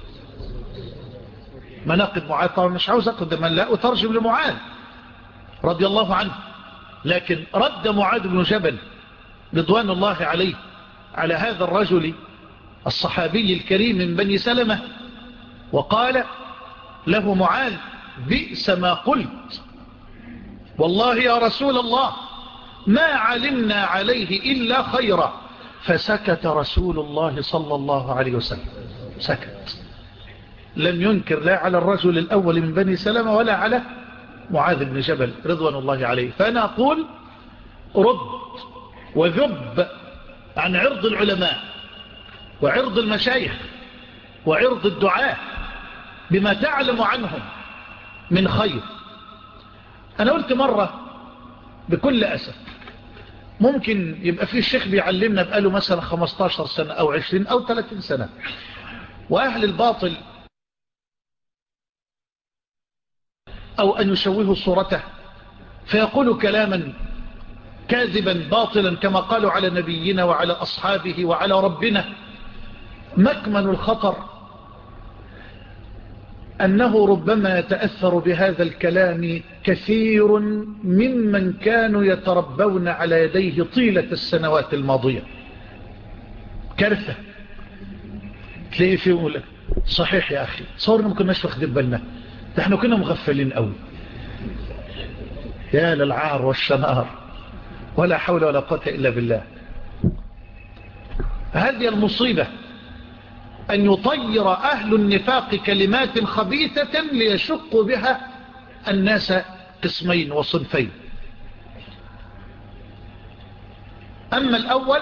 مناقب معاذ طبعا مش عاوز أقدم من لا أترجم لمعاذ رضي الله عنه، لكن رد معاذ بن جبل رضوان الله عليه على هذا الرجل الصحابي الكريم من بني سلمة، وقال له معاذ بئس ما قلت، والله يا رسول الله ما علمنا عليه إلا خيرا. فسكت رسول الله صلى الله عليه وسلم، سكت، لم ينكر لا على الرجل الأول من بني سلمة ولا على معاذ بن جبل رضوان الله عليه. فأنا أقول رد وذب عن عرض العلماء وعرض المشايخ وعرض الدعاة بما تعلم عنهم من خير. أنا قلت مرة بكل أسف ممكن يبقى في الشيخ بيعلمنا بقاله مثلا خمستاشر سنة أو عشرين أو ثلاثين سنة، وأهل الباطل أو أن يشوهوا صورته فيقولوا كلاما كاذبا باطلا كما قالوا على نبينا وعلى أصحابه وعلى ربنا. مكمن الخطر أنه ربما يتأثر بهذا الكلام كثير ممن كانوا يتربون على يديه طيلة السنوات الماضية. كارثة. تلاقي فيه يقول صحيح يا أخي، صورنا ما كناش واخدين بالنا، ده احنا كنا مغفلين قوي. يا للعار والشنار، ولا حول ولا قوة إلا بالله. هذه المصيبة أن يطير أهل النفاق كلمات خبيثة ليشقوا بها الناس قسمين وصنفين. أما الأول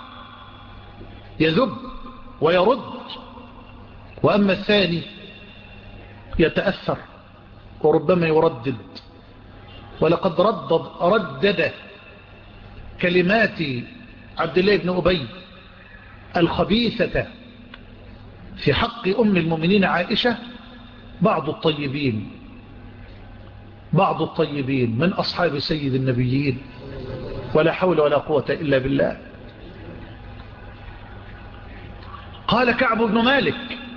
يذب ويرد، وأما الثاني يتأثر وربما يردد. ولقد ردد, ردد كلمات عبد الله بن أبي الخبيثة في حق أم المؤمنين عائشة بعض الطيبين بعض الطيبين من أصحاب سيد النبيين، ولا حول ولا قوة إلا بالله. قال كعب بن مالك: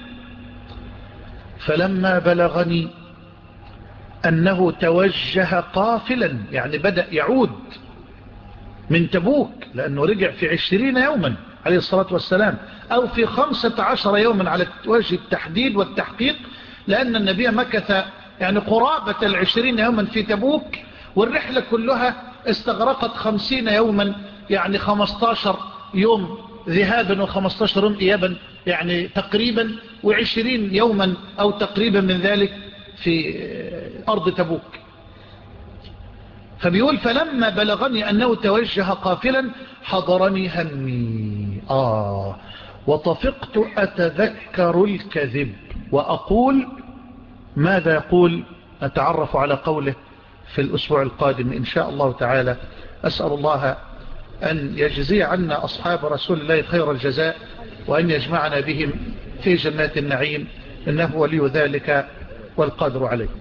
فلما بلغني أنه توجه قافلا، يعني بدأ يعود من تبوك، لأنه رجع في عشرين يوما عليه الصلاة والسلام، أو في خمسة عشر يوما على وجه التحديد والتحقيق، لأن النبي مكث يعني قرابة العشرين يوما في تبوك، والرحلة كلها استغرقت خمسين يوما، يعني خمستاشر يوم ذهابا وخمستاشر يوم إيابا، يعني تقريبا وعشرين يوما أو تقريبا من ذلك في أرض تبوك. فبيقول: فلما بلغني أنه توجه قافلا حضرني همي آه وطفقت أتذكر الكذب وأقول. ماذا يقول؟ نتعرف على قوله في الأسبوع القادم إن شاء الله تعالى. أسأل الله أن يجزي عنا أصحاب رسول الله خير الجزاء، وأن يجمعنا بهم في جنات النعيم، إنه ولي ذلك والقادر عليه.